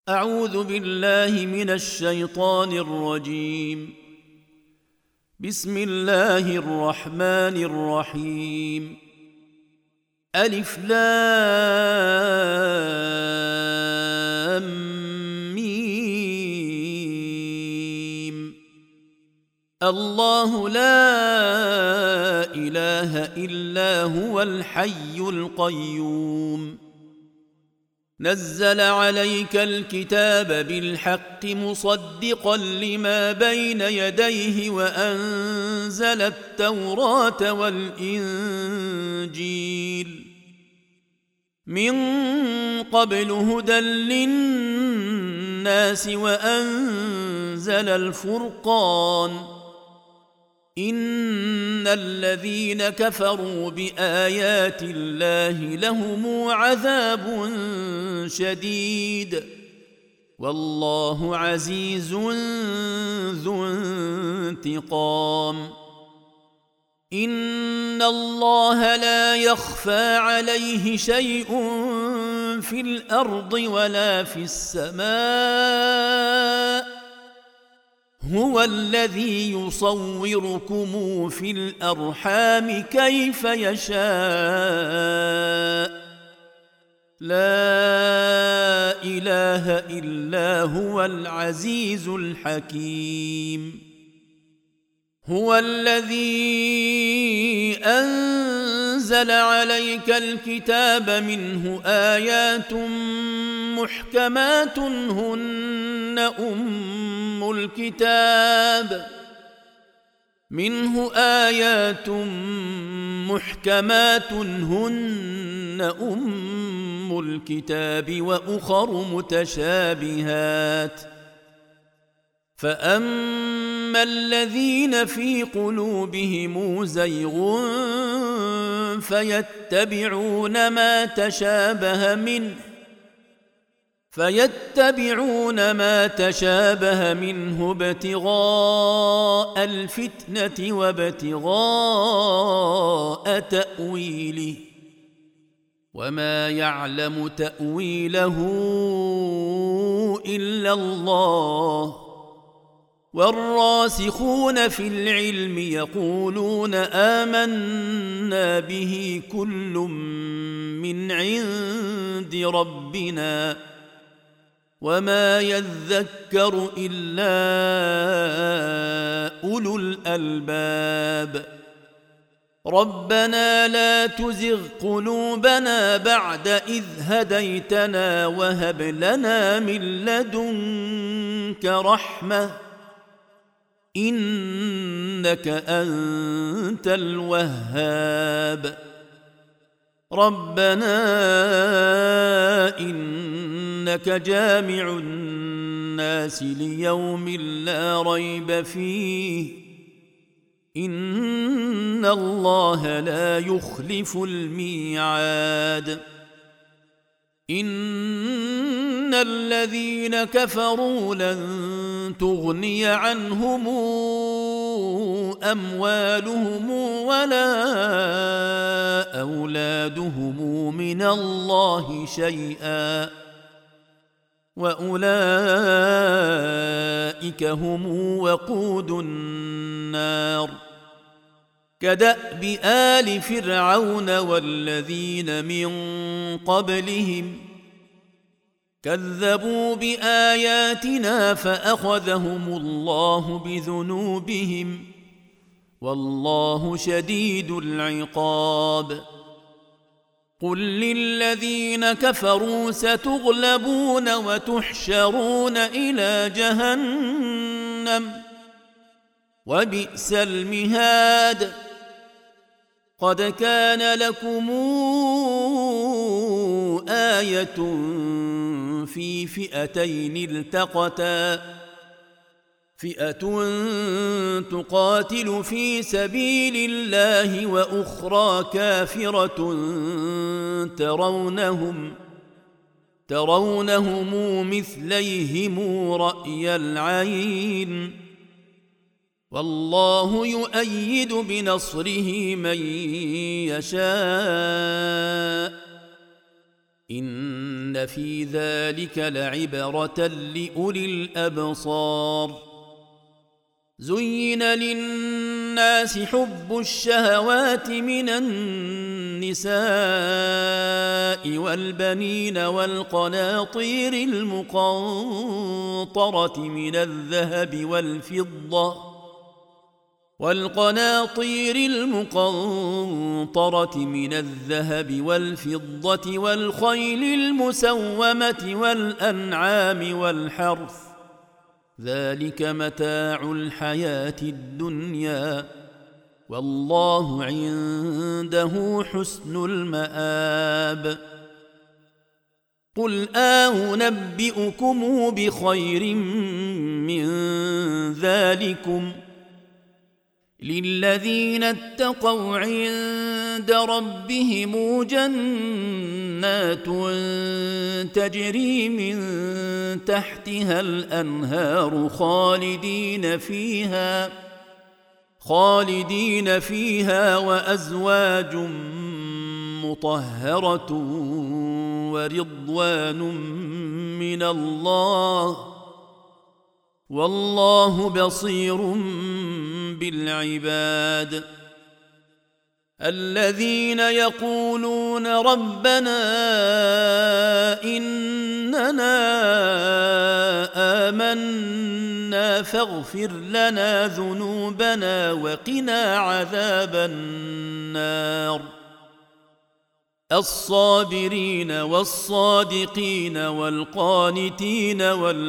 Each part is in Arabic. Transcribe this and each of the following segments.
أعوذ بالله من الشيطان الرجيم. بسم الله الرحمن الرحيم. ألف لام ميم. الله لا إله إلا هو الحي القيوم. نزل عليك الكتاب بالحق مصدقا لما بين يديه وأنزل التوراة والإنجيل من قبل هدى للناس وأنزل الفرقان. إن الذين كفروا بآيات الله لهم عذاب شديد والله عزيز ذو انتقام. إن الله لا يخفى عليه شيء في الأرض ولا في السماء. هو الذي يصوركم في الأرحام كيف يشاء. لا إله إلا هو العزيز الحكيم. هو الذي أنزل عليك الكتاب منه آيات محكمات هن أم الكتاب وأخر متشابهات. فأما الذين في قلوبهم زيغ فيتبعون ما تشابه منه ابتغاء الفتنة وابتغاء تأويله وما يعلم تأويله إلا الله. والراسخون في العلم يقولون آمنا به كل من عند ربنا وما يذكر إلا أولو الألباب. ربنا لا تزغ قلوبنا بعد إذ هديتنا وهب لنا من لدنك رحمة إنك أنت الوهاب. ربنا إنك جامع الناس ليوم لا ريب فيه إن الله لا يخلف الميعاد. إن الذين كفروا لن تغني عنهم أموالهم ولا أولادهم من الله شيئا وأولئك هم وقود النار. كدأب آل فرعون والذين من قبلهم كذبوا بآياتنا فأخذهم الله بذنوبهم والله شديد العقاب. قل للذين كفروا ستغلبون وتحشرون إلى جهنم وبئس المهاد. قد كان لكم آية في فئتين التقتا فئة تقاتل في سبيل الله وأخرى كافرة ترونهم مثليهم رأي العين والله يؤيد بنصره من يشاء إن في ذلك لعبرة لأولي الأبصار. زين للناس حب الشهوات من النساء والبنين والقناطير المقنطرة من الذهب والفضة والخيل المسومة والأنعام والحرث، ذلك متاع الحياة الدنيا، والله عنده حسن المآب. قل أنبئكم بخير من ذلكم للذين اتقوا عند ربهم جنات تجري من تحتها الأنهار خالدين فيها وأزواج مطهرة ورضوان من الله، والله بصير بالعباد. الذين يقولون ربنا إننا آمنا فاغفر لنا ذنوبنا وقنا عذاب النار. الصابرين والصادقين والقانتين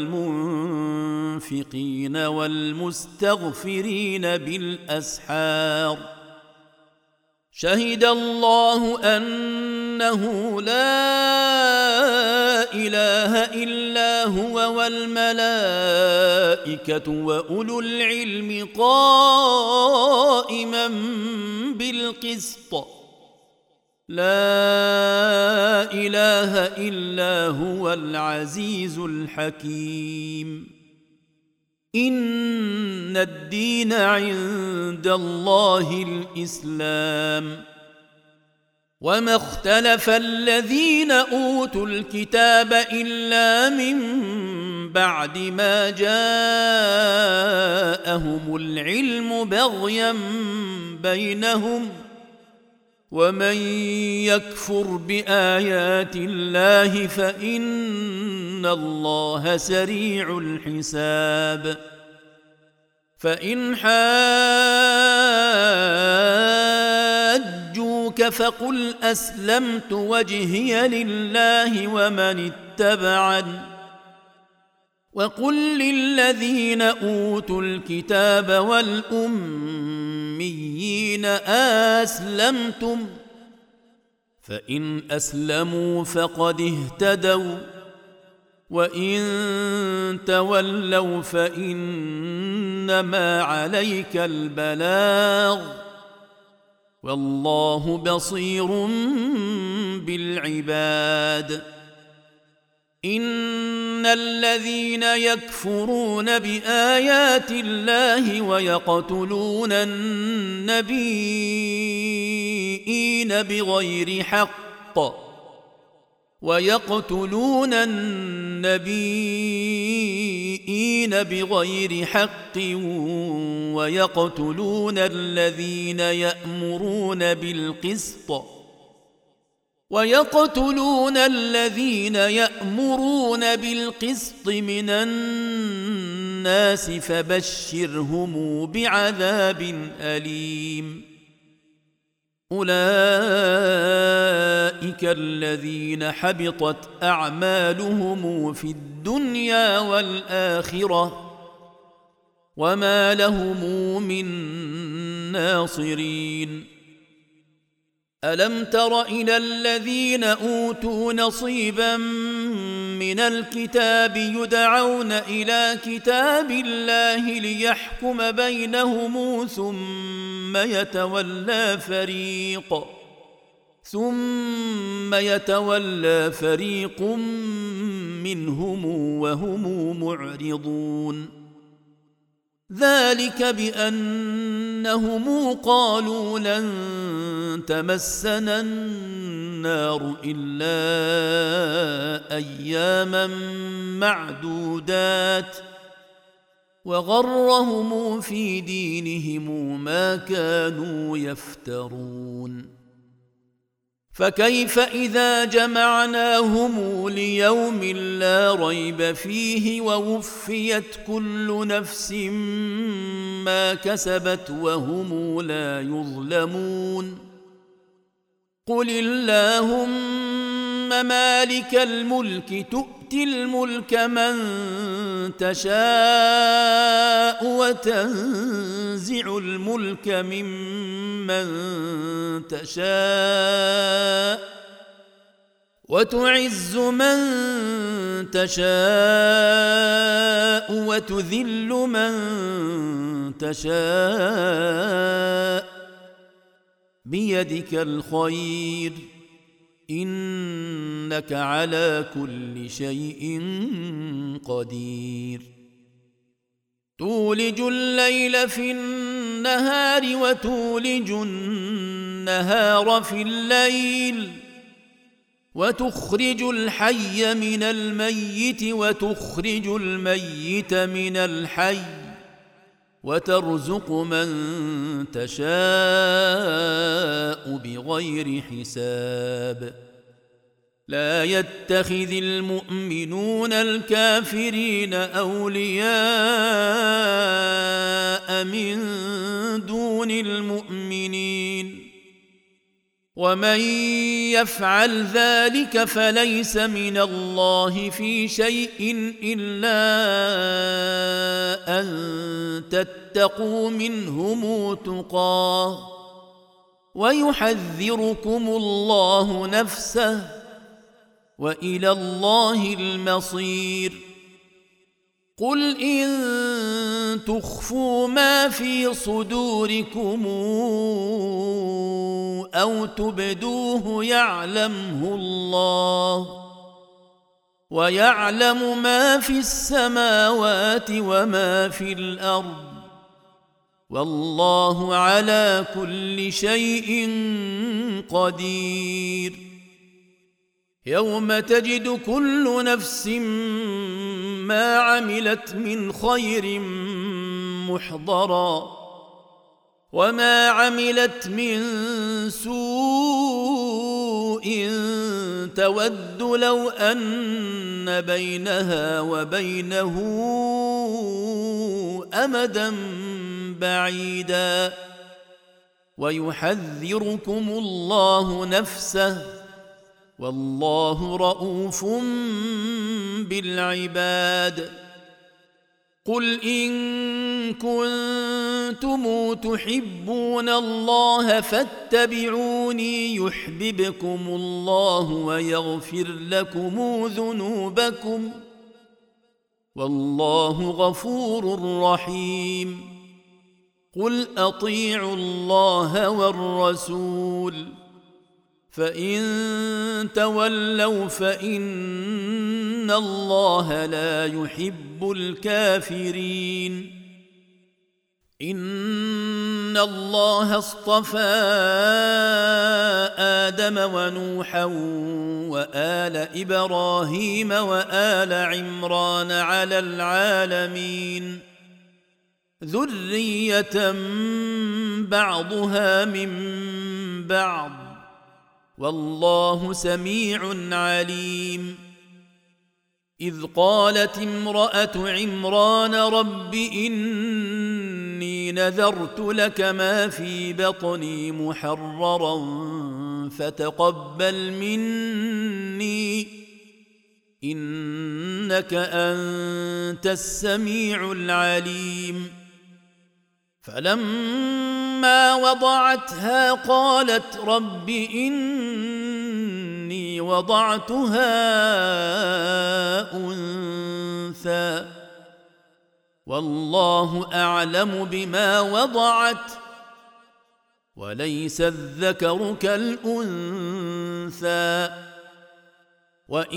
والمنفقين والمستغفرين بالأسحار. شهد الله أنه لا إله إلا هو والملائكة وأولو العلم قائما بالقسط، لا إله إلا هو العزيز الحكيم. إن الدين عند الله الإسلام، وما اختلف الذين أوتوا الكتاب إلا من بعد ما جاءهم العلم بغيا بينهم، ومن يكفر بآيات الله فإن الله سريع الحساب. فإن حاجوك فقل أسلمت وجهي لله ومن اتبعني، وقل للذين أوتوا الكتاب والأميين أسلمتم، فإن أسلموا فقد اهتدوا، وإن تولوا فإنما عليك البلاغ، والله بصير بالعباد. إن الذين يكفرون بآيات الله ويقتلون النبيين بغير حق ويقتلون الذين يأمرون بالقسط من الناس فبشرهم بعذاب أليم. أولئك الذين حبطت أعمالهم في الدنيا والآخرة وما لهم من ناصرين. ألم تر إلى الذين أوتوا نصيبا من الكتاب يدعون إلى كتاب الله ليحكم بينهم ثم يتولى فريق منهم وهم معرضون. ذلك بأنهم قالوا لن تمسنا النار إلا أياما معدودات وغرهم في دينهم ما كانوا يفترون فكيف إذا جمعناهم ليوم لا ريب فيه ووفيت كل نفس ما كسبت وهم لا يظلمون قل اللهم مالك الملك تؤتي الملك من تشاء وتنزع الملك ممن تشاء وتعز من تشاء وتذل من تشاء بيدك الخير إنك على كل شيء قدير تولج الليل في النهار وتولج النهار في الليل وتخرج الحي من الميت وتخرج الميت من الحي وترزق من تشاء بغير حساب لا يتخذ المؤمنون الكافرين أولياء من دون المؤمنين ومن يفعل ذلك فليس من الله في شيء إلا أن تتقوا منهم تقاه ويحذركم الله نفسه وإلى الله المصير قل إن تخفوا ما في صدوركم أو تبدوه يعلمه الله ويعلم ما في السماوات وما في الأرض والله على كل شيء قدير يوم تجد كل نفس ما عملت من خير محضرا وما عملت من سوء تود لو أن بينها وبينه أمدا بعيدا ويحذركم الله نفسه والله رؤوف بالعباد قل إن كنتم تحبون الله فاتبعوني يحببكم الله ويغفر لكم ذنوبكم والله غفور رحيم قل أطيعوا الله والرسول فإن تولوا فإن الله لا يحب الكافرين إن الله اصطفى آدم ونوحا وآل إبراهيم وآل عمران على العالمين ذرية بعضها من بعض والله سميع عليم إذ قالت امرأة عمران رب إني نذرت لك ما في بطني محررا فتقبل مني إنك أنت السميع العليم فلما وضعتها قالت رب إني وضعتها أنثى والله أعلم بما وضعت وليس الذكر كالأنثى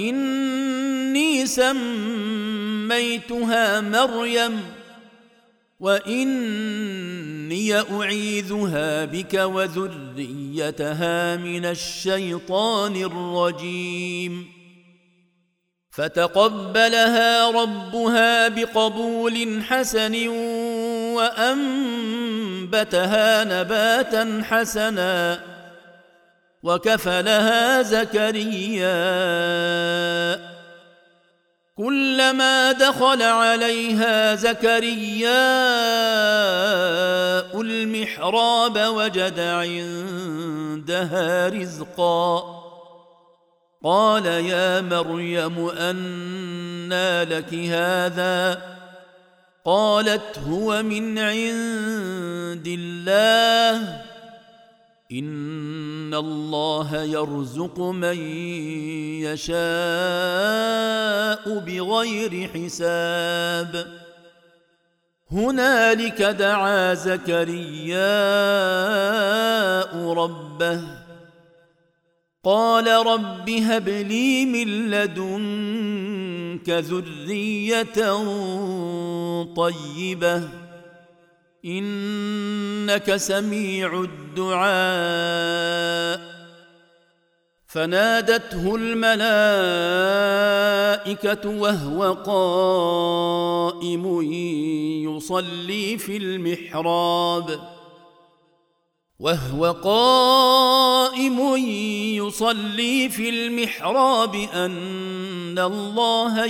وإني سميتها مريم وإني أعيذها بك وذريتها من الشيطان الرجيم فتقبلها ربها بقبول حسن وأنبتها نباتا حسنا وكفلها زكريا كلما دخل عليها زكريا المحراب وجد عندها رزقا قال يا مريم أنى لك هذا قالت هو من عند الله إن الله يرزق من يشاء بغير حساب هنالك دعا زكرياء ربه قال رب هب لي من لدنك ذرية طيبة إنك سميع الدعاء فنادته الملائكة وهو قائم يصلي في المحراب أن الله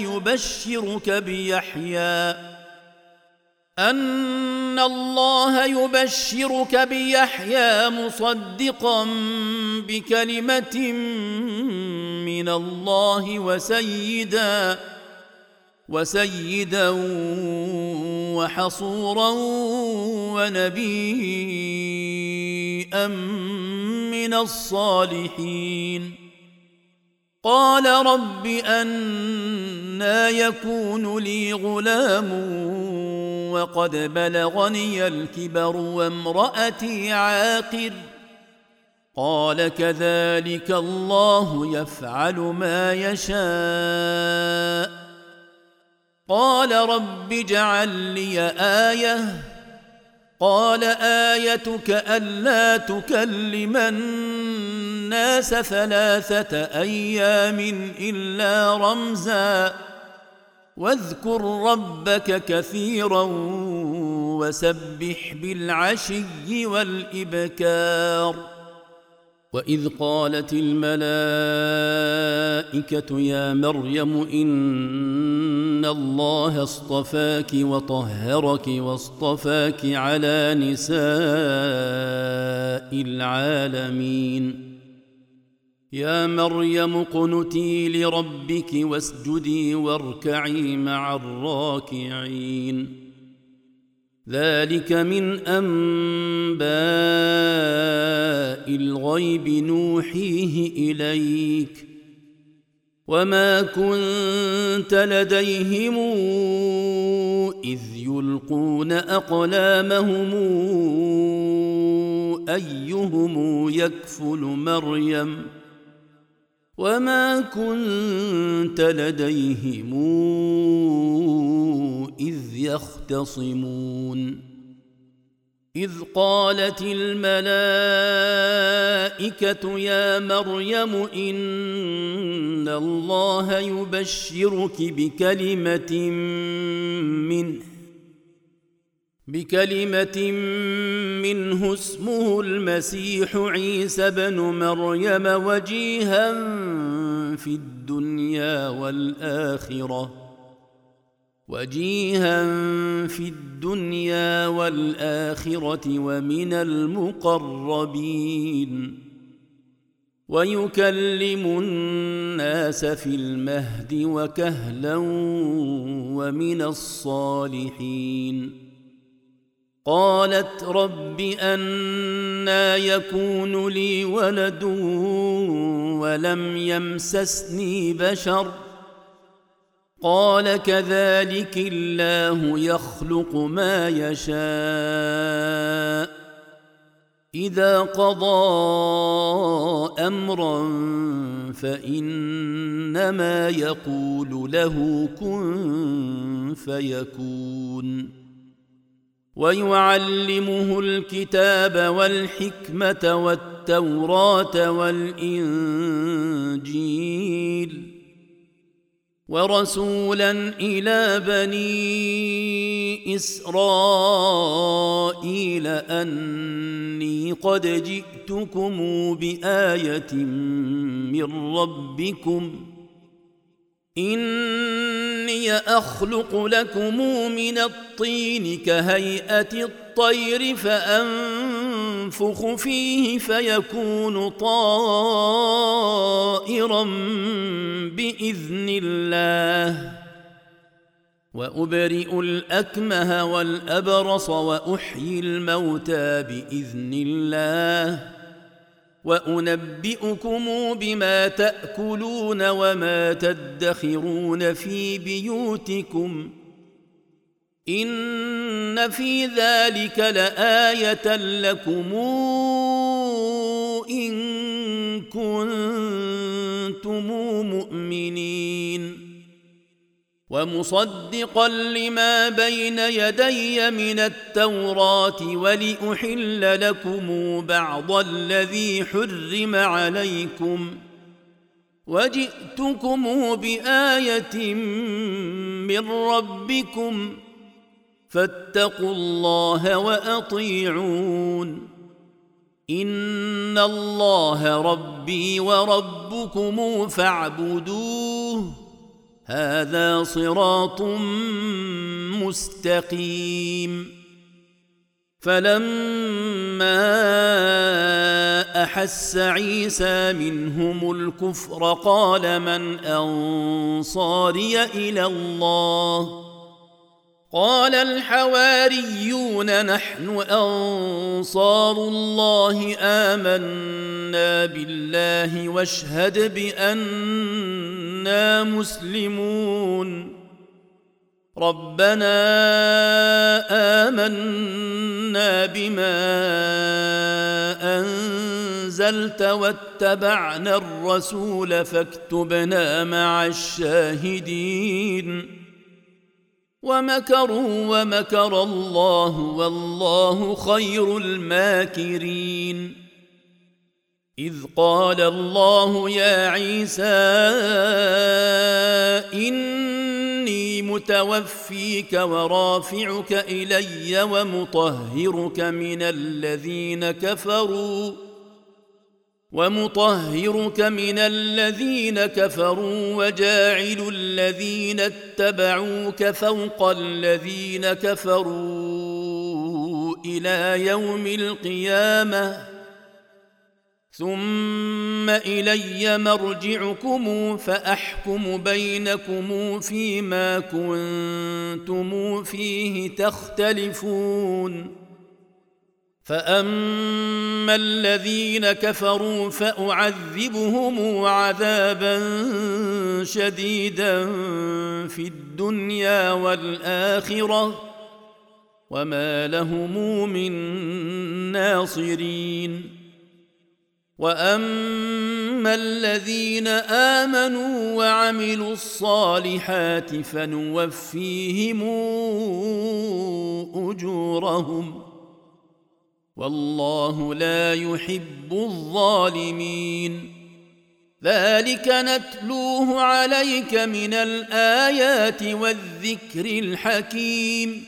يبشرك بيحيى مصدقا بكلمة من الله وسيدا وحصورا ونبيا من الصالحين قال رب أنى يكون لي غلام وقد بلغني الكبر وامرأتي عاقر قال كذلك الله يفعل ما يشاء قال رب اجعل لي آية قال آيتك ألا تكلم الناس 3 أيام إلا رمزا واذكر ربك كثيرا وسبح بالعشي والإبكار وإذ قالت الملائكة يا مريم إن الله اصطفاك وطهرك واصطفاك على نساء العالمين يا مريم اقنتي لربك واسجدي واركعي مع الراكعين ذلك من أنباء الغيب نوحيه إليك وما كنت لديهم إذ يلقون أقلامهم أيهم يكفل مريم وما كنت لديهم إذ يختصمون إذ قالت الملائكة يا مريم إن الله يبشرك بكلمة منه اسمه المسيح عيسى بن مريم وجيها في الدنيا والآخرة ومن المقربين ويكلم الناس في المهد وكهلا ومن الصالحين قالت رب أنى يكون لي ولد ولم يمسسني بشر قال كذلك الله يخلق ما يشاء إذا قضى أمرا فإنما يقول له كن فيكون ويعلمه الكتاب والحكمة والتوراة والإنجيل ورسولا إلى بني إسرائيل أني قد جئتكم بآية من ربكم إني أخلق لكم من الطين كهيئة الطير فأنفخ فيه فيكون طائرا بإذن الله وأبرئ الأكمه والأبرص وأحيي الموتى بإذن الله وأنبئكم بما تأكلون وما تدخرون في بيوتكم إن في ذلك لآية لكم إن كنتم مؤمنين ومصدقا لما بين يدي من التوراة ولأحل لكم بعض الذي حرم عليكم وجئتكم بآية من ربكم فاتقوا الله وأطيعون إن الله ربي وربكم فاعبدوه هذا صراط مستقيم فلما أحس عيسى منهم الكفر قال من أنصاري إلى الله قال الحواريون نحن أنصار الله آمنا بالله واشهد بأننا مسلمون ربنا آمنا بما أنزلت واتبعنا الرسول فاكتبنا مع الشاهدين ومكروا ومكر الله والله خير الماكرين إذ قال الله يا عيسى إني متوفيك ورافعك إلي ومطهرك من الذين كفروا وجاعل الذين اتبعوك فوق الذين كفروا إلى يوم القيامة ثم إلي مرجعكم فأحكم بينكم فيما كنتم فيه تختلفون فأما الذين كفروا فأعذبهم عذابا شديدا في الدنيا والآخرة وما لهم من ناصرين وأما الذين آمنوا وعملوا الصالحات فنوفيهم أجورهم والله لا يحب الظالمين ذلك نتلوه عليك من الآيات والذكر الحكيم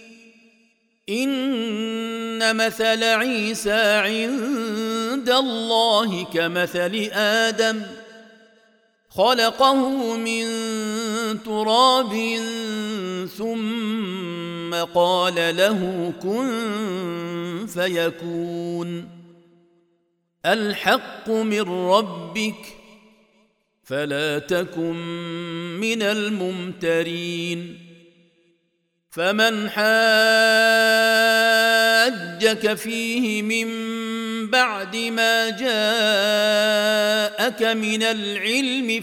إن مثل عيسى عند الله كمثل آدم خلقه من تراب ثم قال له كن فيكون الحق من ربك فلا تكن من الممترين فمن حاجك فيه من بعد ما جاءك من العلم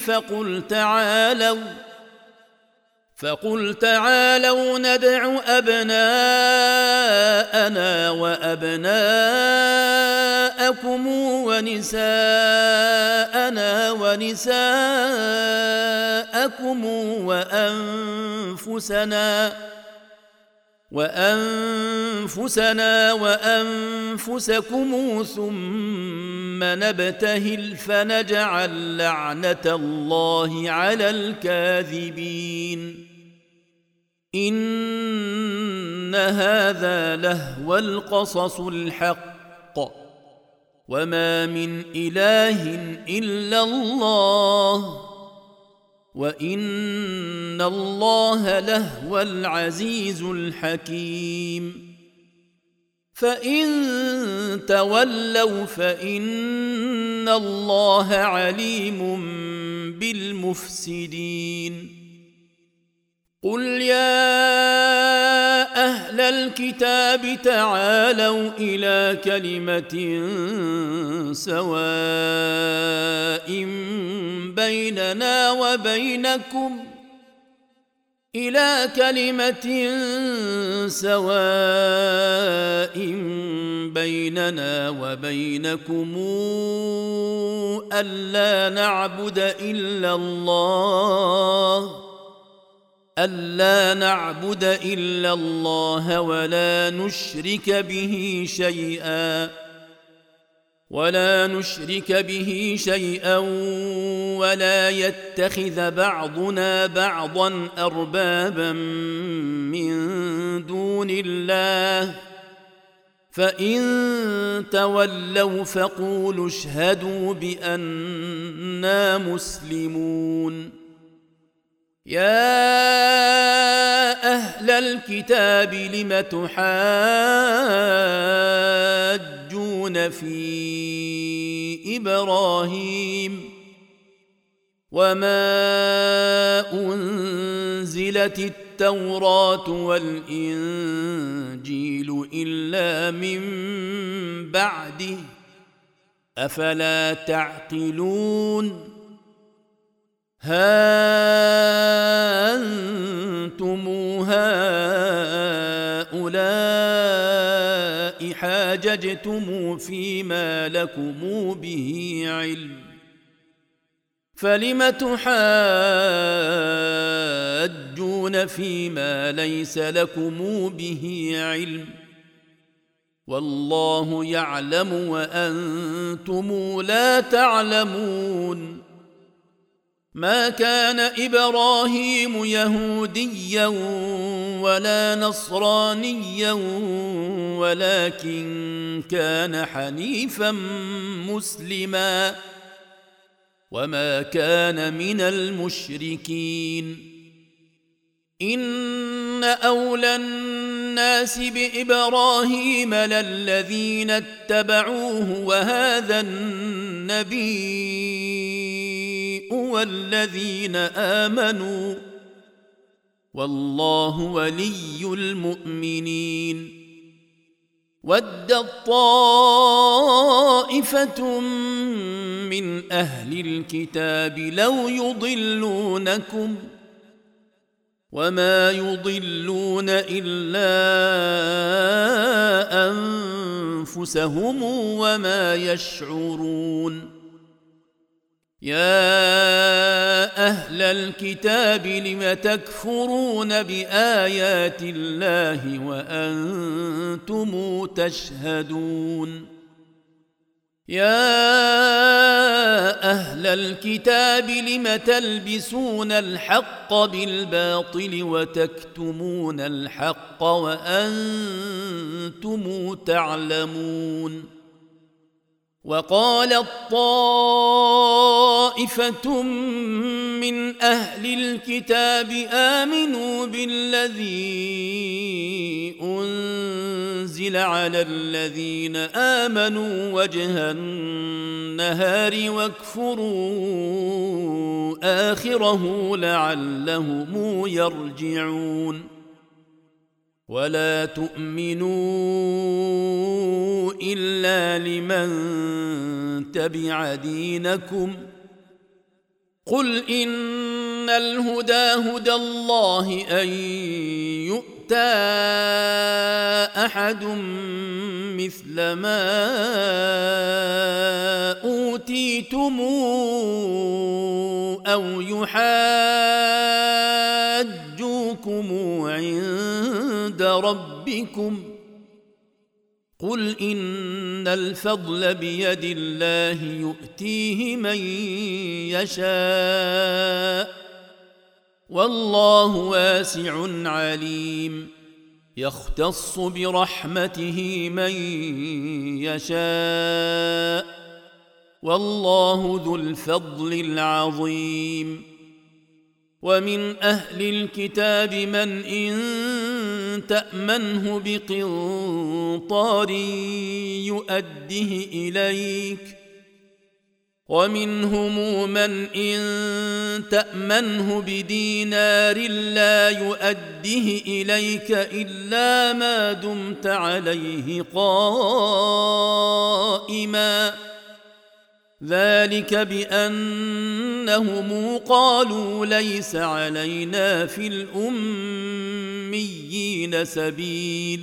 فقل تعالوا ندع أبناءنا وأبناءكم ونساءنا ونساءكم وأنفسنا وأنفسكم ثم نبتهل فنجعل لعنة الله على الكاذبين إن هذا لهو القصص الحق وما من إله إلا الله وإن الله لهو العزيز الحكيم فإن تولوا فإن الله عليم بالمفسدين قل يا أهل الكتاب تعالوا إلى كلمة سواء بيننا وبينكم ألا نعبد إلا الله ولا نشرك به شيئا ولا يتخذ بعضنا بعضا أربابا من دون الله فإن تولوا فقولوا اشهدوا بأننا مسلمون يا أهل الكتاب لم تحاجون في إبراهيم وما أنزلت التوراة والإنجيل إلا من بعده أفلا تعقلون ها أنتم هؤلاء حاججتم فيما لكم به علم فلم تحاجون فيما ليس لكم به علم والله يعلم وأنتم لا تعلمون ما كان إبراهيم يهوديا ولا نصرانيا ولكن كان حنيفا مسلما وما كان من المشركين إن أولى الناس بإبراهيم للذين اتبعوه وهذا النبي والذين آمنوا والله ولي المؤمنين ودت طائفة من أهل الكتاب لو يضلونكم وما يضلون إلا أنفسهم وما يشعرون يا أهل الكتاب لم تكفرون بآيات الله وأنتم تشهدون يا أهل الكتاب لم تلبسون الحق بالباطل وتكتمون الحق وأنتم تعلمون وقالت طائفة من أهل الكتاب آمنوا بالذي أنزل على الذين آمنوا وجه النهار واكفروا آخره لعلهم يرجعون ولا تؤمنوا إلا لمن تبع دينكم قل إن الهدى هدى الله أن يؤتى أحد مثل ما أوتيتم أو يحاجوكم فضلكم عند ربكم قل إن الفضل بيد الله يؤتيه من يشاء والله واسع عليم يختص برحمته من يشاء والله ذو الفضل العظيم ومن أهل الكتاب من إن تأمنه بقنطار يؤده إليك ومنهم من إن تأمنه بدينار لا يؤده إليك إلا ما دمت عليه قائما ذلك بأنهم قالوا ليس علينا في الأميين سبيل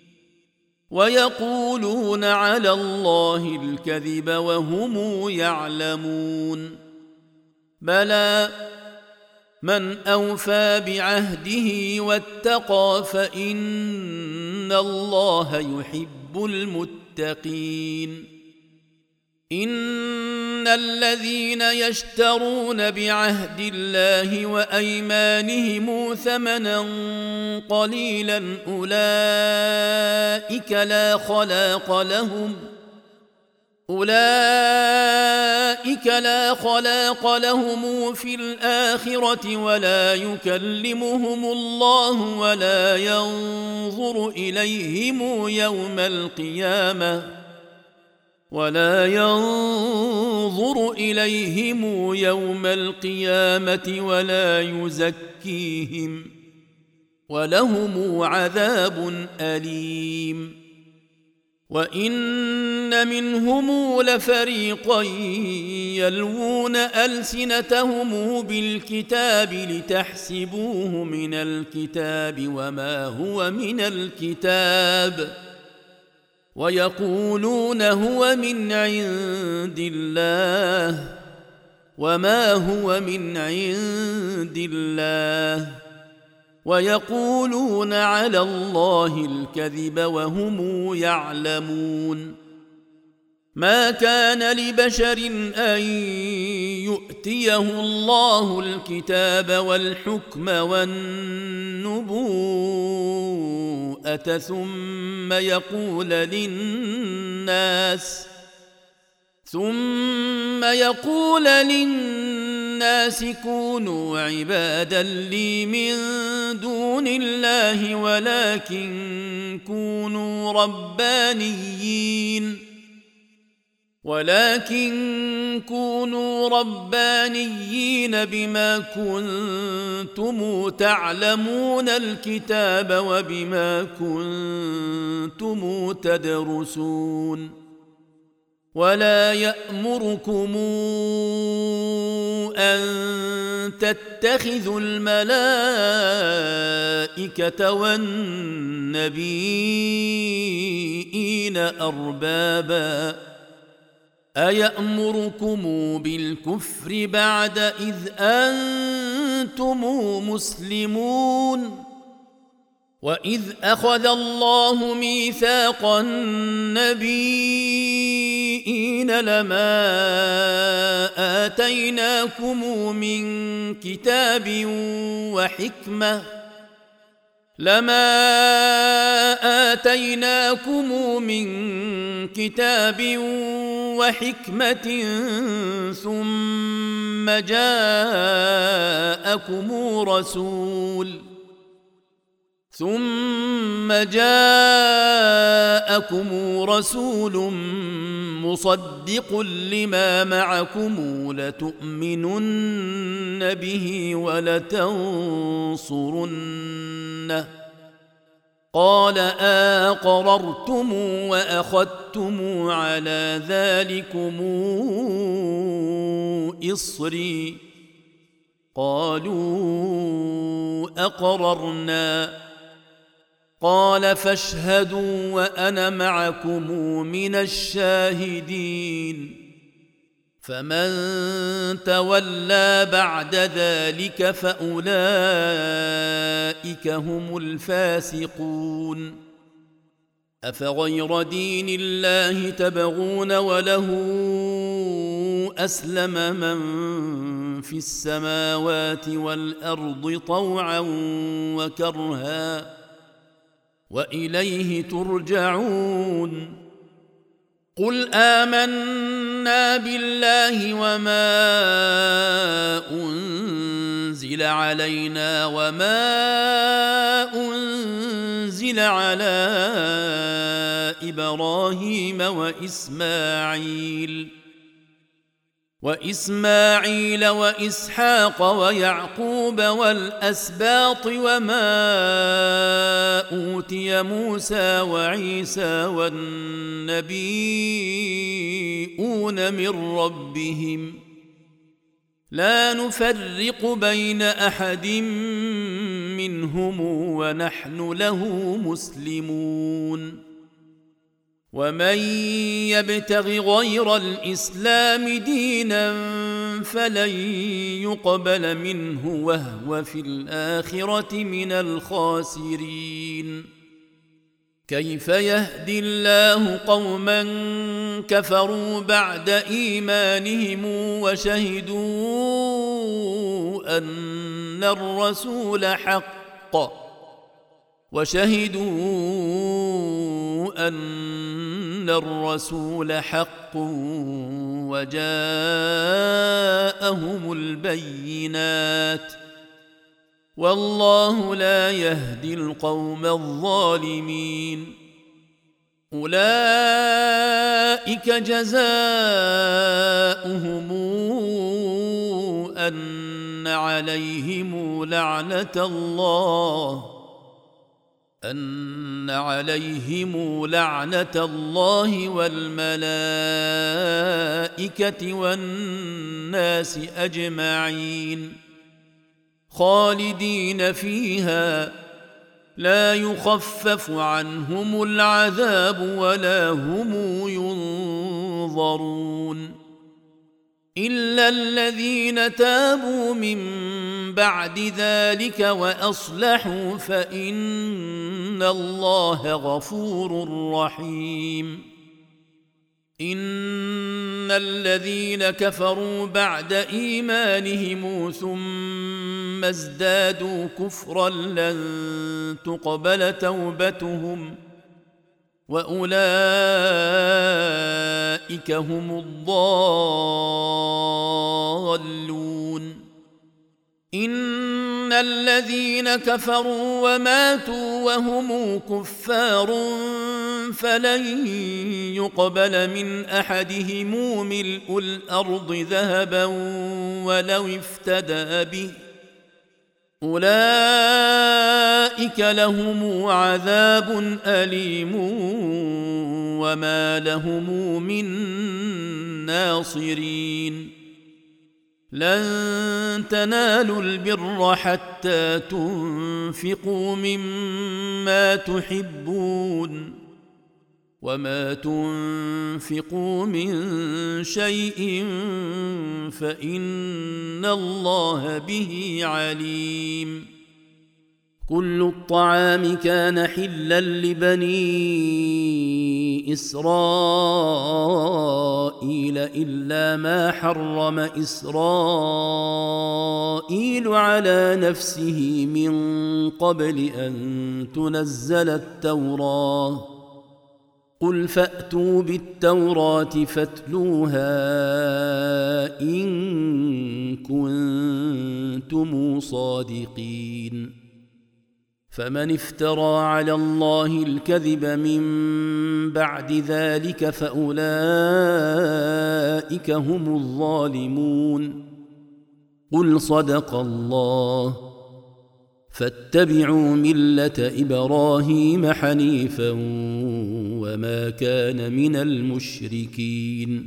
ويقولون على الله الكذب وهم يعلمون بلى من أوفى بعهده واتقى فإن الله يحب المتقين إن الذين يشترون بعهد الله وأيمانهم ثمنا قليلا أولئك لا خلاق لهم في الآخرة ولا يكلمهم الله ولا ينظر إليهم يوم القيامة ولا يزكيهم ولهم عذاب أليم وإن منهم لفريقا يلوون ألسنتهم بالكتاب لتحسبوه من الكتاب وما هو من الكتاب ويقولون هو من عند الله وما هو من عند الله ويقولون على الله الكذب وهم يعلمون ما كان لبشر أن يؤتيه الله الكتاب والحكم والنبوءة ثم يقول للناس كونوا عبادا لي من دون الله ولكن كونوا ربانيين بما كنتم تعلمون الكتاب وبما كنتم تدرسون ولا يأمركم أن تتخذوا الملائكة والنبيين أربابا أيأمركم بالكفر بعد إذ أنتم مسلمون وإذ أخذ الله ميثاق النبيين لما آتيناكم من كتاب وحكمة ثم جاءكم رسول مصدق لما معكم لتؤمنن به ولتنصرنه قال أقررتم وأخذتم على ذلكم إصري قالوا أقررنا قال فاشهدوا وأنا معكم من الشاهدين فمن تولى بعد ذلك فأولئك هم الفاسقون. أفغير دين الله تبغون وله أسلم من في السماوات والأرض طوعا وكرها وإليه ترجعون. قل آمنا بالله وما أنزل علينا وما أنزل على إبراهيم وإسماعيل وإسحاق ويعقوب والأسباط وما أوتي موسى وعيسى والنبيون من ربهم لا نفرق بين أحد منهم ونحن له مسلمون. ومن يبتغ غير الإسلام دينا فلن يقبل منه وهو في الآخرة من الخاسرين. كيف يهدي الله قوما كفروا بعد إيمانهم وشهدوا أن الرسول حق وجاءهم البينات والله لا يهدي القوم الظالمين. أولئك جزاؤهم أن عليهم لعنة الله والملائكة والناس أجمعين خالدين فيها لا يخفف عنهم العذاب ولا هم ينظرون. إلا الذين تابوا من بعد ذلك وأصلحوا فإن الله غفور رحيم. إن الذين كفروا بعد إيمانهم ثم ازدادوا كفرا لن تقبل توبتهم وأولئك هم الضالون. إن الذين كفروا وماتوا وهم كفار فلن يقبل من أحدهم ملء الأرض ذهبا ولو افتدى به أولئك لهم عذاب أليم وما لهم من ناصرين. لن تنالوا البر حتى تنفقوا مما تحبون وما تنفقوا من شيء فإن الله به عليم. كل الطعام كان حلا لبني إسرائيل إلا ما حرم إسرائيل على نفسه من قبل أن تنزل التوراة. قل فأتوا بالتوراة فاتلوها إن كنتم صادقين. فمن افترى على الله الكذب من بعد ذلك فأولئك هم الظالمون. قل صدق الله فاتبعوا ملة إبراهيم حنيفا وما كان من المشركين.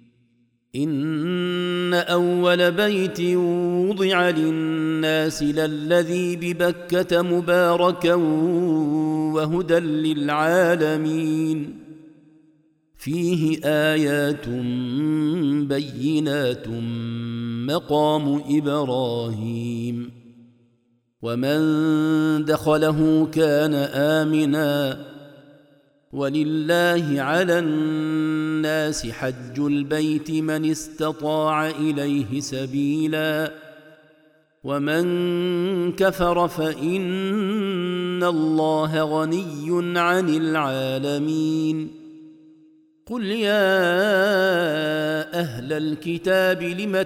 إن أول بيت وضع للناس للذي ببكة مباركا وهدى للعالمين فيه آيات بينات مقام إبراهيم ومن دخله كان آمنا ولله على الناس حج البيت من استطاع إليه سبيلا ومن كفر فإن الله غني عن العالمين قل يا أهل الكتاب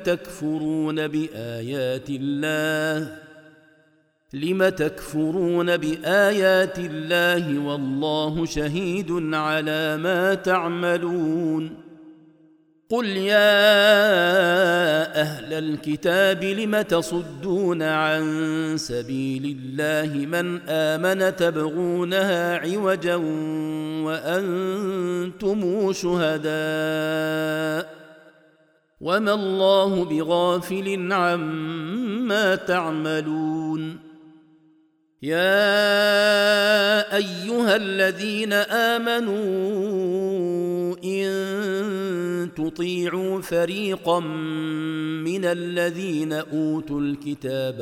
لم تكفرون بآيات الله والله شهيد على ما تعملون قل يا أهل الكتاب لم تصدون عن سبيل الله من آمن تبغونها عوجا وأنتم شهداء وما الله بغافل عما تعملون يا أيها الذين آمنوا إن تطيعوا فريقا من الذين أوتوا الكتاب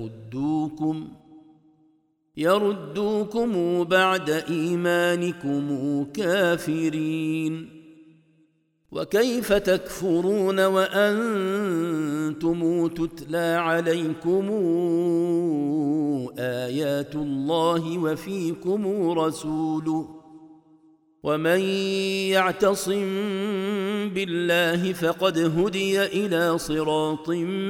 يردوكم بعد إيمانكم كافرين وكيف تكفرون وأنتم تتلى عليكم آيات الله وفيكم رسوله ومن يعتصم بالله فقد هدي إلى صراط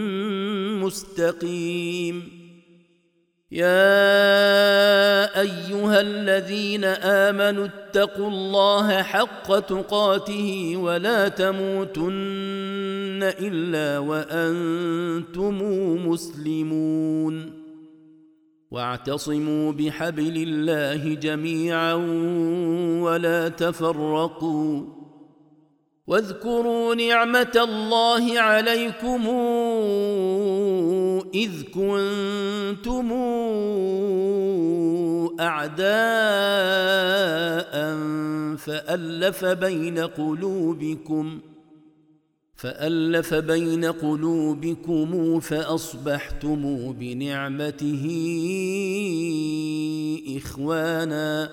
مستقيم يا أيها الذين آمنوا اتقوا الله حق تقاته ولا تموتن إلا وأنتم مسلمون واعتصموا بحبل الله جميعا ولا تفرقوا واذكروا نعمة الله عليكم إذ كنتم أعداء فألف بين قلوبكم فأصبحتم بنعمته إخوانا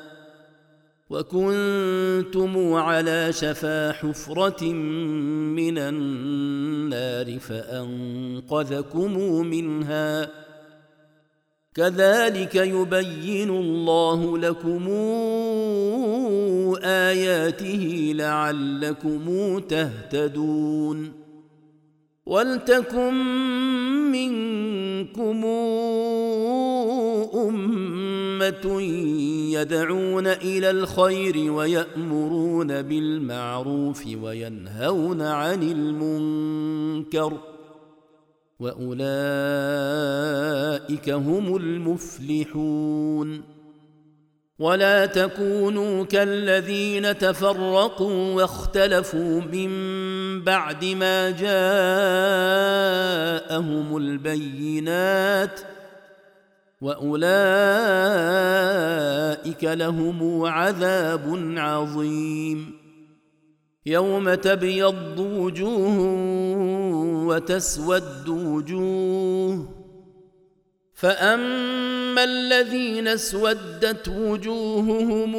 وكنتم على شفا حفرة من النار فأنقذكم منها كذلك يبين الله لكم آياته لعلكم تهتدون ولتكن منكم أمة يدعون إلى الخير ويأمرون بالمعروف وينهون عن المنكر وأولئك هم المفلحون ولا تكونوا كالذين تفرقوا واختلفوا من بعد ما جاءهم البينات وأولئك لهم عذاب عظيم يوم تبيض وجوه وتسود وجوه فأما الذين اسودت وجوههم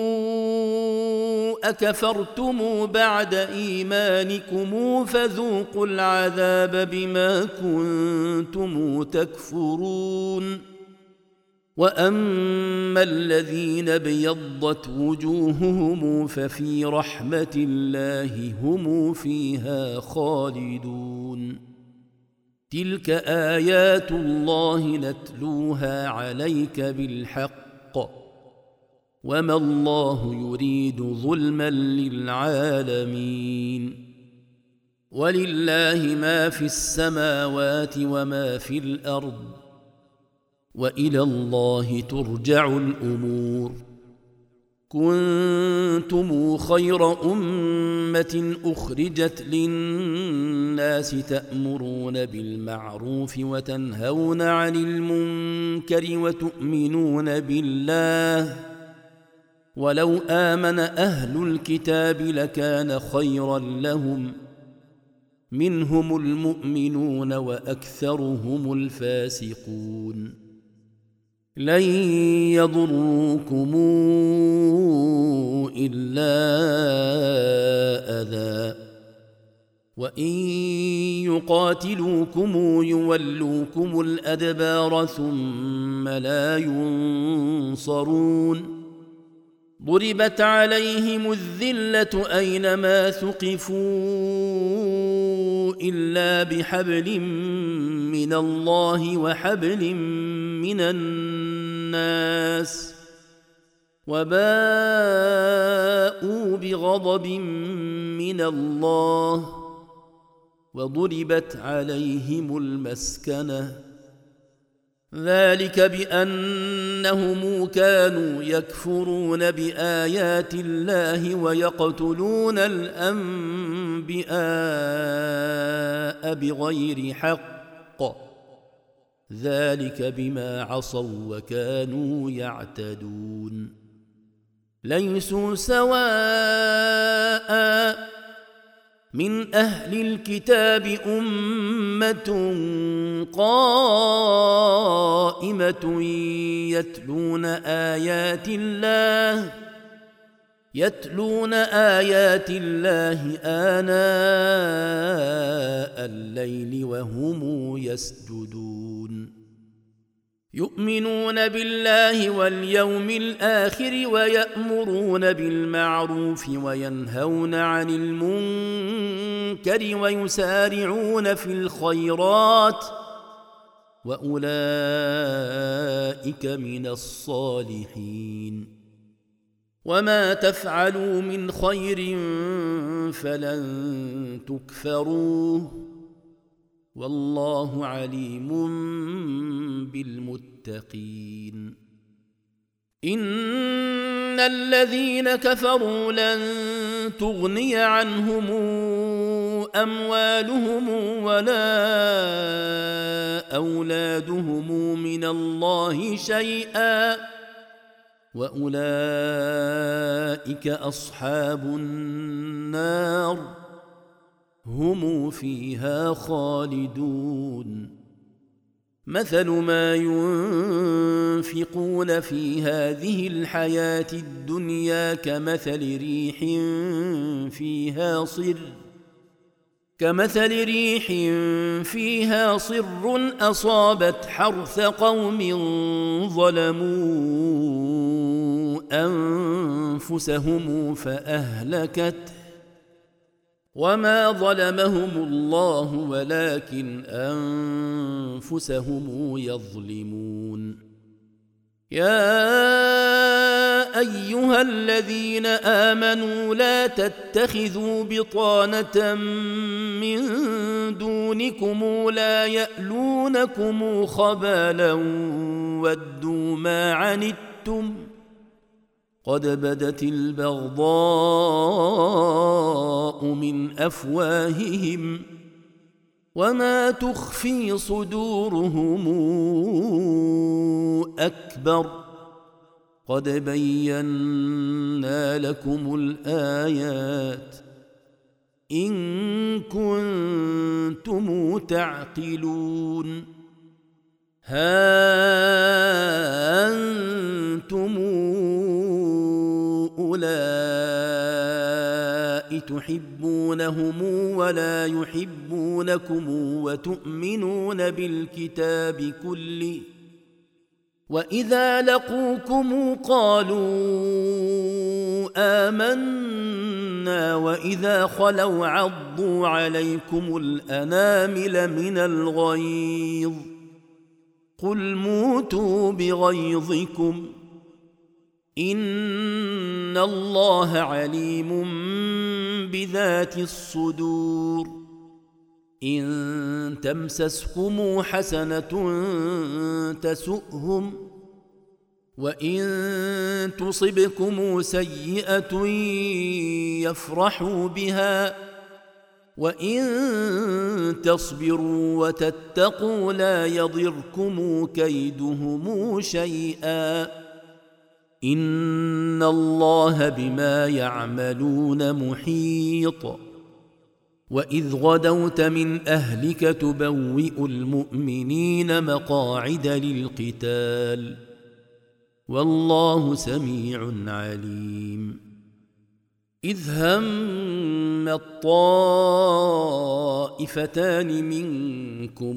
أكفرتم بعد إيمانكم فذوقوا العذاب بما كنتم تكفرون وأما الذين ابيضت وجوههم ففي رحمة الله هم فيها خالدون تلك آيات الله نتلوها عليك بالحق وما الله يريد ظلما للعالمين ولله ما في السماوات وما في الأرض وإلى الله ترجع الأمور كنتم خير أمة أخرجت للناس تأمرون بالمعروف وتنهون عن المنكر وتؤمنون بالله ولو آمن أهل الكتاب لكان خيرا لهم منهم المؤمنون وأكثرهم الفاسقون لن يضروكم إلا أذى وإن يقاتلوكم يولوكم الأدبار ثم لا ينصرون ضربت عليهم الذلة أينما ثقفوا إلا بحبل من الله وحبل من الناس وباءوا بغضب من الله وضربت عليهم المسكنة ذلك بأنهم كانوا يكفرون بآيات الله ويقتلون الأنبياء بغير حق ذلك بما عصوا وكانوا يعتدون ليسوا سواء من أهل الكتاب أمة قائمة يتلون آيات الله آناء الليل وهم يسجدون يؤمنون بالله واليوم الآخر ويأمرون بالمعروف وينهون عن المنكر ويسارعون في الخيرات وأولئك من الصالحين وما تفعلوا من خير فلن تكفروه والله عليم بالمتقين إن الذين كفروا لن تغني عنهم أموالهم ولا أولادهم من الله شيئا وأولئك أصحاب النار هم فيها خالدون مثل ما ينفقون في هذه الحياة الدنيا كمثل ريح فيها صر أصابت حرث قوم ظلموا أنفسهم فأهلكته وما ظلمهم الله ولكن أنفسهم يظلمون يا أيها الذين آمنوا لا تتخذوا بطانة من دونكم لا يألونكم خبالا ودوا ما عنتم قد بدت البغضاء من أفواههم وما تخفي صدورهم أكبر قد بينا لكم الآيات إن كنتم تعقلون ها أنتم أولئك تحبونهم ولا يحبونكم وتؤمنون بالكتاب كله وإذا لقوكم قالوا آمنا وإذا خلوا عضوا عليكم الأنامل من الغيظ قل موتوا بغيظكم إن الله عليم بذات الصدور إن تمسسكم حسنة تسؤهم وإن تصبكم سيئة يفرحوا بها وإن تصبروا وتتقوا لا يضركم كيدهم شيئا إن الله بما يعملون محيط وإذ غدوت من أهلك تبوئ المؤمنين مقاعد للقتال والله سميع عليم إذ هم الطائفتان منكم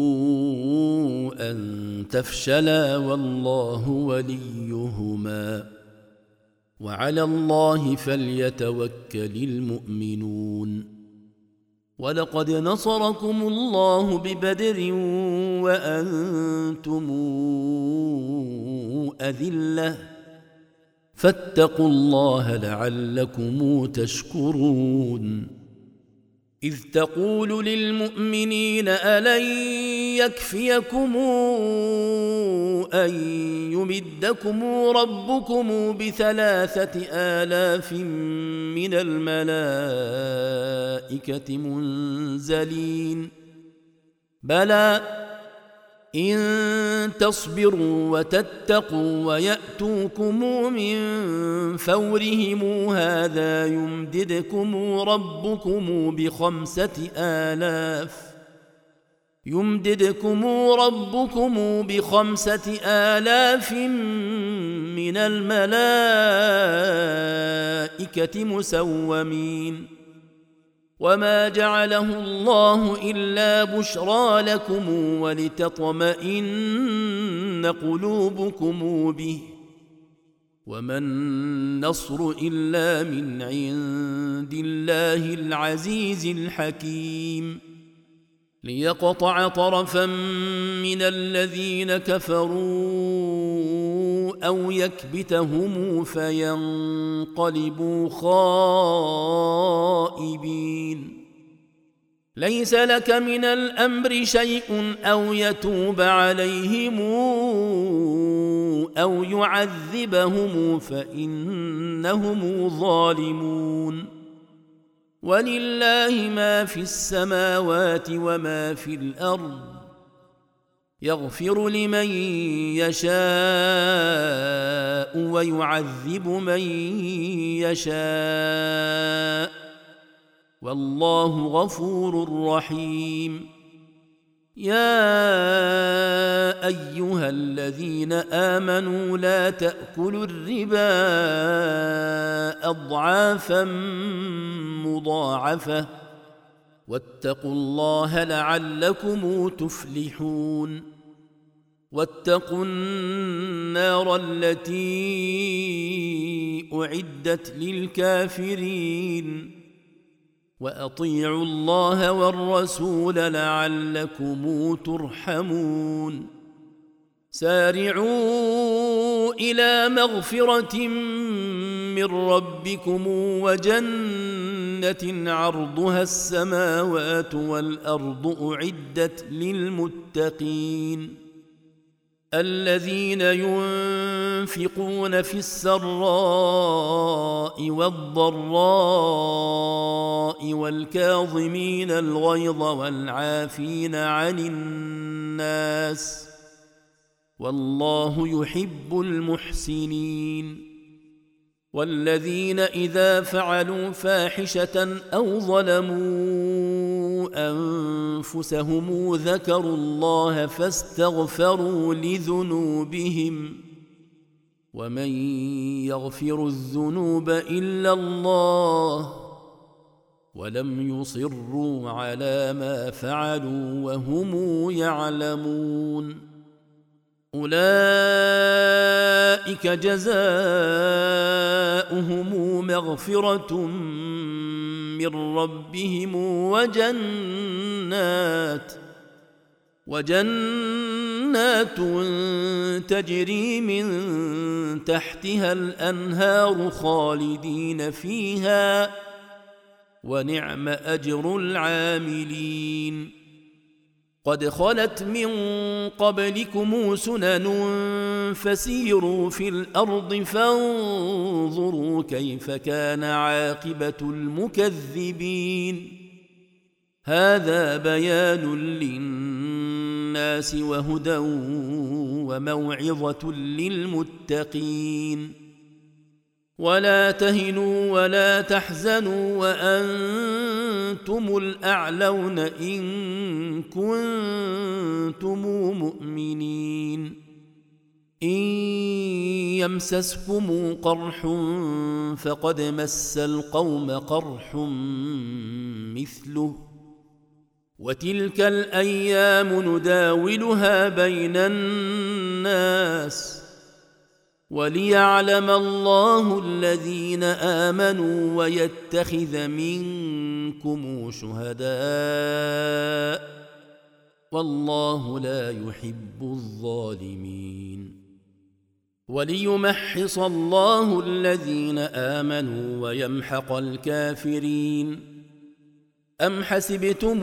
أن تفشلا والله وليهما وعلى الله فليتوكل المؤمنون ولقد نصركم الله ببدر وأنتم أذلة فاتقوا الله لعلكم تشكرون إذ تقول للمؤمنين ألن يكفيكم أن يمدكم ربكم ب3,000 من الملائكة منزلين بلى إن تصبروا وتتقوا ويأتوكم من فورهم هذا يمددكم ربكم ب5,000 من الملائكة مسومين وما جعله الله إلا بشرى لكم ولتطمئن قلوبكم به وما النصر إلا من عند الله العزيز الحكيم ليقطع طرفا من الذين كفروا أو يكبتهم فينقلبوا خائبين ليس لك من الأمر شيء أو يتوب عليهم أو يعذبهم فإنهم ظالمون ولله ما في السماوات وما في الأرض يغفر لمن يشاء ويعذب من يشاء والله غفور رحيم يا أيها الذين آمنوا لا تأكلوا الربا أضعافا مضاعفة واتقوا الله لعلكم تفلحون واتقوا النار التي أعدت للكافرين وأطيعوا الله والرسول لعلكم ترحمون سارعوا إلى مغفرة من ربكم وجنة عرضها السماوات والأرض أعدت للمتقين الذين ينفقون في السراء والضراء والكاظمين الغيظ والعافين عن الناس والله يحب المحسنين والذين إذا فعلوا فاحشة أو ظلموا أنفسهم ذكروا الله فاستغفروا لذنوبهم ومن يغفر الذنوب إلا الله ولم يصروا على ما فعلوا وهم يعلمون أولئك جزاؤهم مغفرة من ربهم وجنات تجري من تحتها الأنهار خالدين فيها ونعم أجر العاملين قد خلت من قبلكم سنن فسيروا في الأرض فانظروا كيف كان عاقبة المكذبين هذا بيان للناس للناس وهدى وموعظة للمتقين. ولا تهنوا ولا تحزنوا وأنتم الأعلون إن كنتم مؤمنين. إن يمسسكم قرح فقد مس القوم قرح مثله وتلك الأيام نداولها بين الناس وليعلم الله الذين آمنوا ويتخذ منكم شهداء والله لا يحب الظالمين. وليمحص الله الذين آمنوا ويمحق الكافرين. أم حسبتم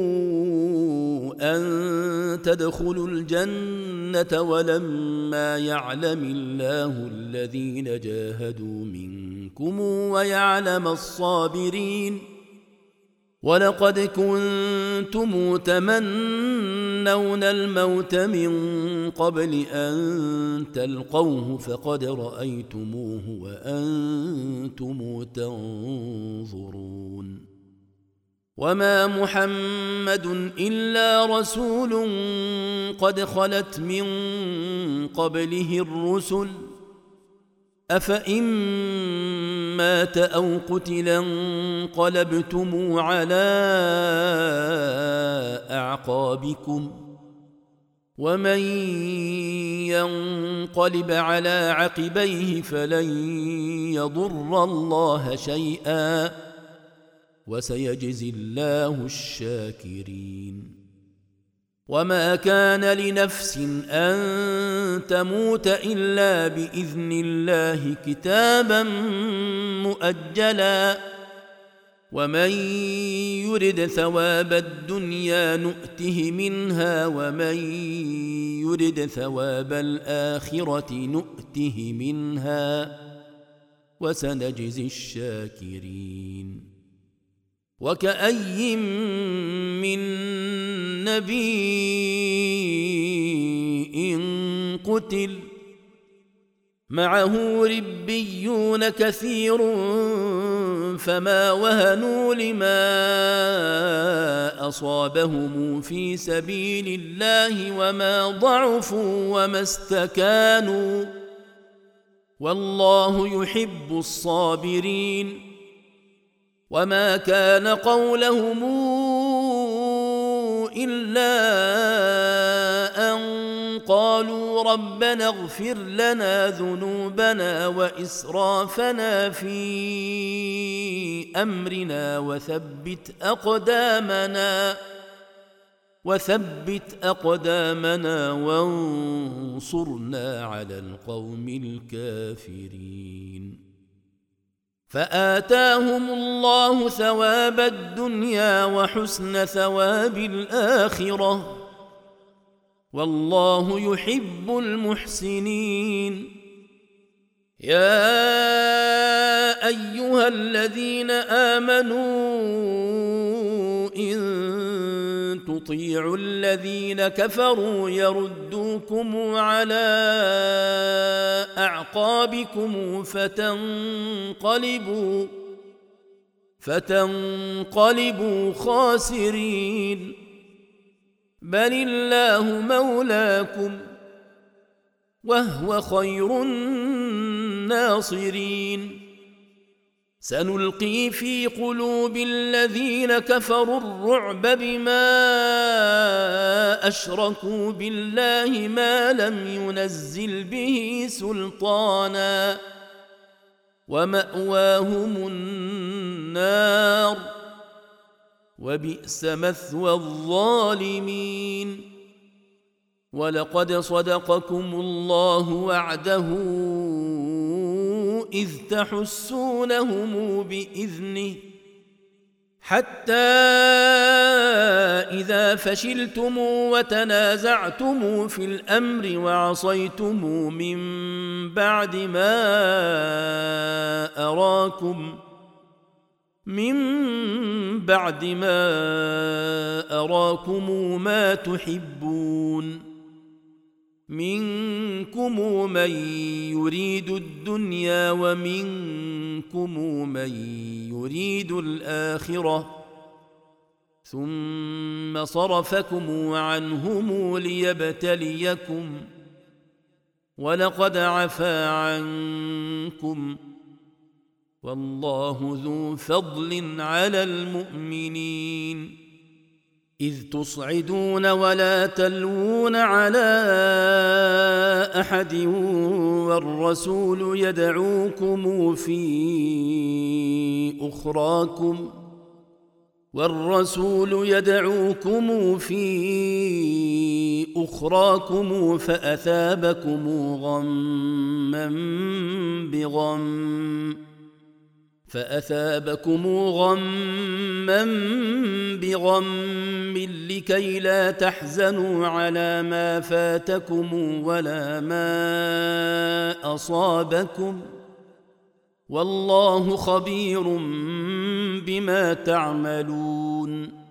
أن تدخلوا الجنة ولما يعلم الله الذين جاهدوا منكم ويعلم الصابرين. ولقد كنتم تمنون الموت من قبل أن تلقوه فقد رأيتموه وأنتم تنظرون. وما محمد إلا رسول قد خلت من قبله الرسل أفإن مات أو قتلا انقلبتم على أعقابكم ومن ينقلب على عقبيه فلن يضر الله شيئا وسيجزي الله الشاكرين. وما كان لنفس أن تموت إلا بإذن الله كتابا مؤجلا ومن يرد ثواب الدنيا نؤته منها ومن يرد ثواب الآخرة نؤته منها وسنجزي الشاكرين. وكأي من نبي قتل معه ربيون كثير فما وهنوا لما أصابهم في سبيل الله وما ضعفوا وما استكانوا والله يحب الصابرين. وما كان قولهم إلا أن قالوا ربنا اغفر لنا ذنوبنا وإسرافنا في أمرنا وثبت أقدامنا وانصرنا على القوم الكافرين. فآتاهم الله ثواب الدنيا وحسن ثواب الآخرة والله يحب المحسنين. يا أيها الذين آمنوا إن تطيعوا الذين كفروا يردوكم على أعقابكم فتنقلبوا خاسرين. بل الله مولاكم وهو خير الناصرين. سنلقي في قلوب الذين كفروا الرعب بما أشركوا بالله ما لم ينزل به سلطانا ومأواهم النار وبئس مثوى الظالمين. ولقد صدقكم الله وعده إذ تحسونهم بإذنه حتى إذا فشلتم وتنازعتم في الأمر وعصيتم من بعد ما أراكم من بعد ما أراكم ما تحبون منكم من يريد الدنيا ومنكم من يريد الآخرة ثم صرفكم عنهم ليبتليكم ولقد عفا عنكم والله ذو فضل على المؤمنين إذ تصعدون ولا تلوون على أحد والرسول يدعوكم في أخراكم فأثابكم غما بغم لكي لا تحزنوا على ما فاتكم ولا ما أصابكم والله خبير بما تعملون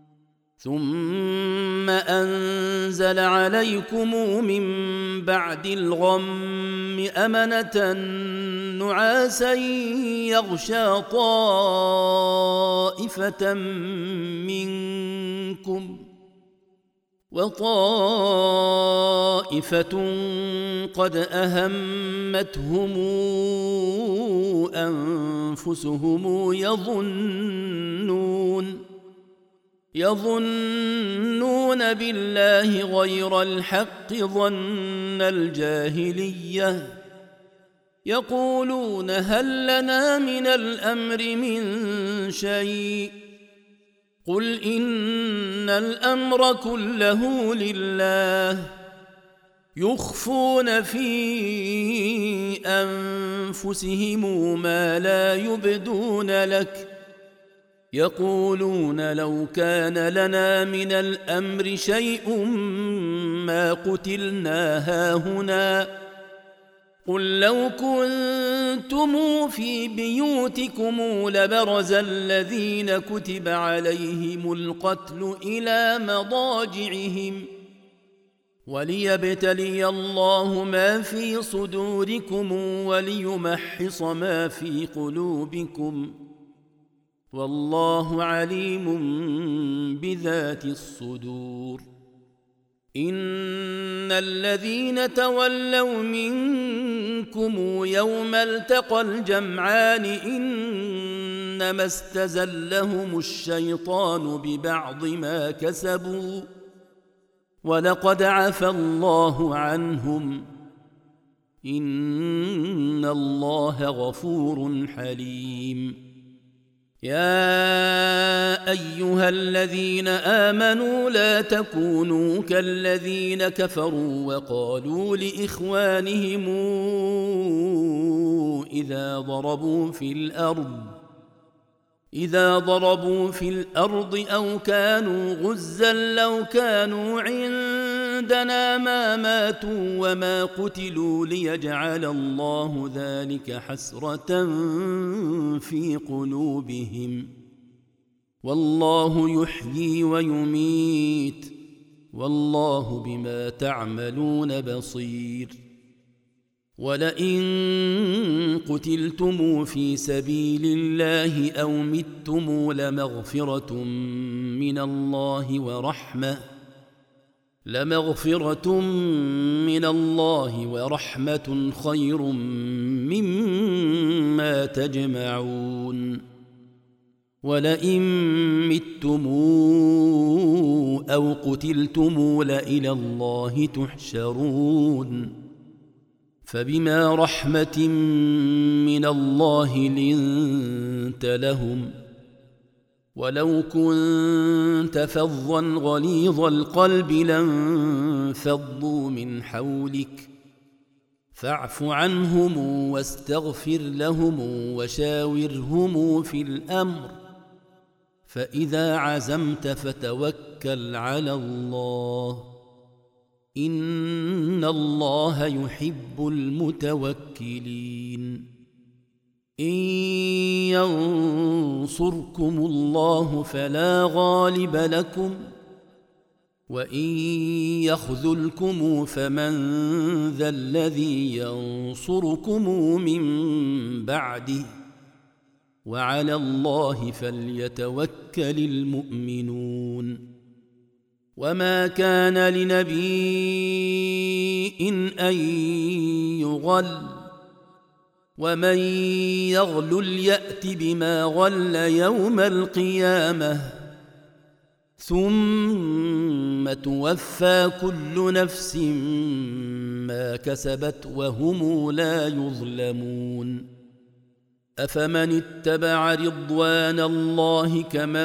ثم أنزل عليكم من بعد الغم أمنة نعاسا يغشى طائفة منكم وطائفة قد أهمتهم أنفسهم يظنون بالله غير الحق ظن الجاهلية يقولون هل لنا من الأمر من شيء قل إن الأمر كله لله يخفون في أنفسهم ما لا يبدون لك يقولون لو كان لنا من الأمر شيء ما قتلنا هاهنا قل لو كنتم في بيوتكم لبرز الذين كتب عليهم القتل إلى مضاجعهم وليبتلي الله ما في صدوركم وليمحص ما في قلوبكم والله عليم بذات الصدور إن الذين تولوا منكم يوم التقى الجمعان إنما استزلهم الشيطان ببعض ما كسبوا ولقد عفا الله عنهم إن الله غفور حليم يا أيها الذين آمنوا لا تكونوا كالذين كفروا وقالوا لإخوانهم إذا ضربوا في الأرض أو كانوا غزا لو كانوا عندنا ما ماتوا وما قتلوا ليجعل الله ذلك حسرة في قلوبهم والله يحيي ويميت والله بما تعملون بصير ولئن قتلتم في سبيل الله أو متم لمغفرة من الله ورحمة خير مما تجمعون ولئن متم أو قتلتم لإلى الله تحشرون فبما رحمة من الله لنت لهم ولو كنت فظا غليظ القلب لانفضوا من حولك فاعف عنهم واستغفر لهم وشاورهم في الأمر فإذا عزمت فتوكل على الله إن الله يحب المتوكلين إن ينصركم الله فلا غالب لكم وإن يخذلكم فمن ذا الذي ينصركم من بعده وعلى الله فليتوكل المؤمنون وما كان لنبي أن يغل ومن يغلل يأت بما غل يوم القيامة ثم توفى كل نفس ما كسبت وهم لا يظلمون أفمن اتبع رضوان الله كمن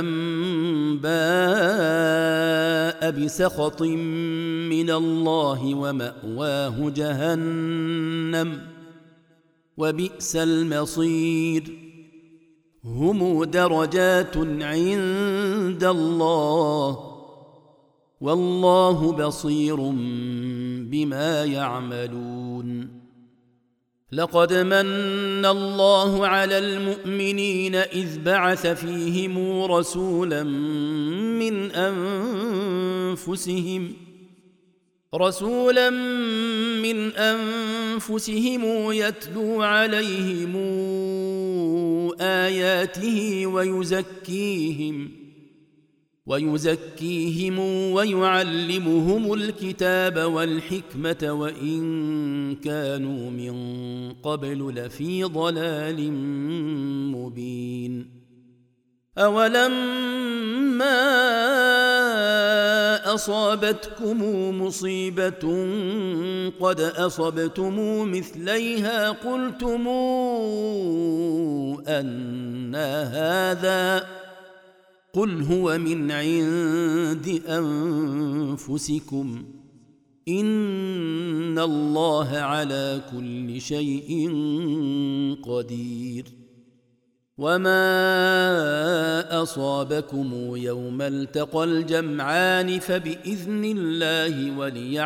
باء بسخط من الله ومأواه جهنم وبئس المصير هم درجات عند الله والله بصير بما يعملون لقد من الله على المؤمنين إذ بعث فيهم رسولا من أنفسهم يتلو عليهم آياته ويزكيهم ويعلمهم الكتاب والحكمة وإن كانوا من قبل لفي ضلال مبين أولما أصابتكم مصيبة قد أصبتم مثليها قلتم أنى هذا قل هو من عند أنفسكم إن الله على كل شيء قدير وما أصابكم يوم التقى الجمعان فبإذن الله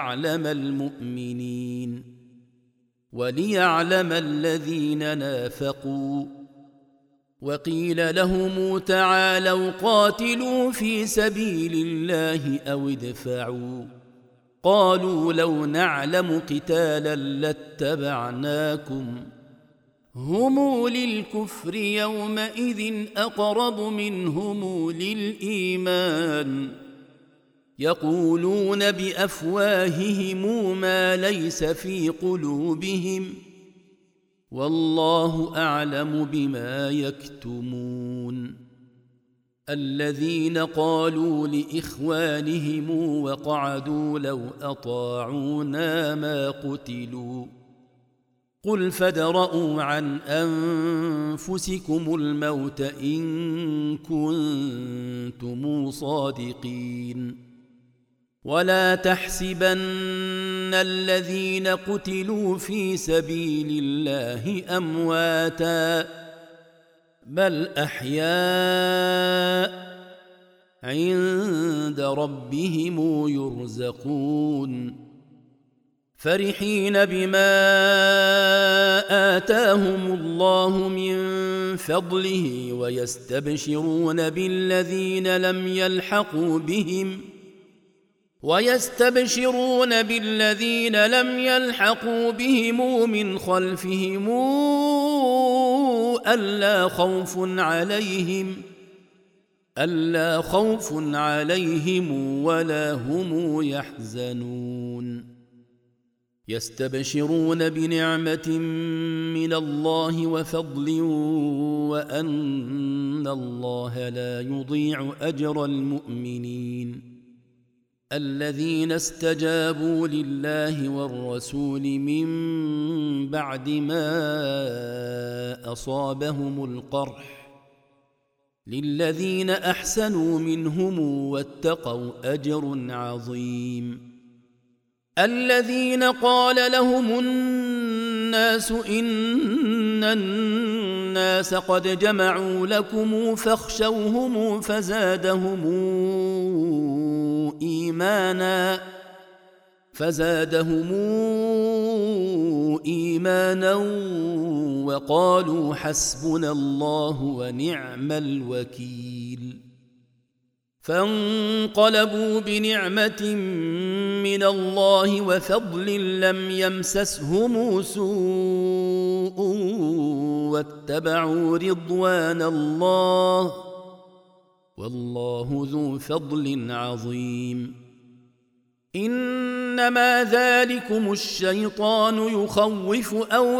وليعلم الذين نافقوا وقيل لهم تعالوا قاتلوا في سبيل الله أو ادفعوا قالوا لو نعلم قتالا لاتبعناكم هم للكفر يومئذ أقرب منهم للإيمان يقولون بأفواههم ما ليس في قلوبهم والله أعلم بما يكتمون الذين قالوا لإخوانهم وقعدوا لو أطاعونا ما قتلوا قل فادرءوا عن أنفسكم الموت إن كنتم صادقين ولا تحسبن الذين قتلوا في سبيل الله أمواتا بل أحياء عند ربهم يرزقون فرحين بما آتاهم الله من فضله ويستبشرون بالذين لم يلحقوا بهم من خلفهم ألا خوف عليهم ولا هم يحزنون يستبشرون بنعمة من الله وفضل وأن الله لا يضيع أجر المؤمنين الذين استجابوا لله والرسول من بعد ما أصابهم القرح للذين أحسنوا منهم واتقوا أجر عظيم الذين قال لهم الناس إن الناس قد جمعوا لكم فاخشوهم فزادهم إيمانا وقالوا حسبنا الله ونعم الوكيل. فانقلبوا بنعمة من الله وفضل لم يمسسهم سوء واتبعوا رضوان الله والله ذو فضل عظيم. إنما ذلكم الشيطان يخوف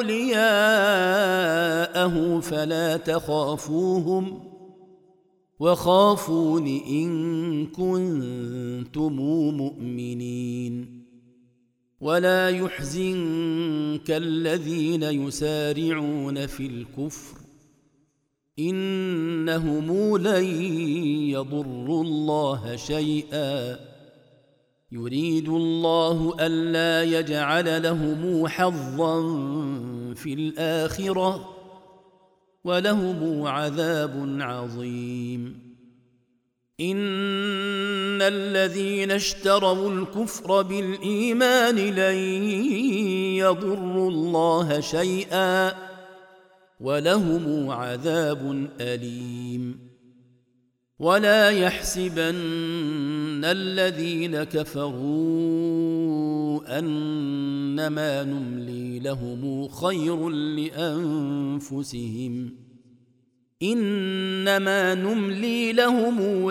أولياءه فلا تخافوهم وخافون إن كنتم مؤمنين. ولا يحزنك الذين يسارعون في الكفر إنهم لن يضروا الله شيئا يريد الله ألا يجعل لهم حظا في الآخرة ولهم عذاب عظيم. إن الذين اشتروا الكفر بالإيمان لن يضروا الله شيئا ولهم عذاب أليم. ولا يحسبن الذين كفروا أنما نملي لهم خير لأنفسهم إنما نملي لهم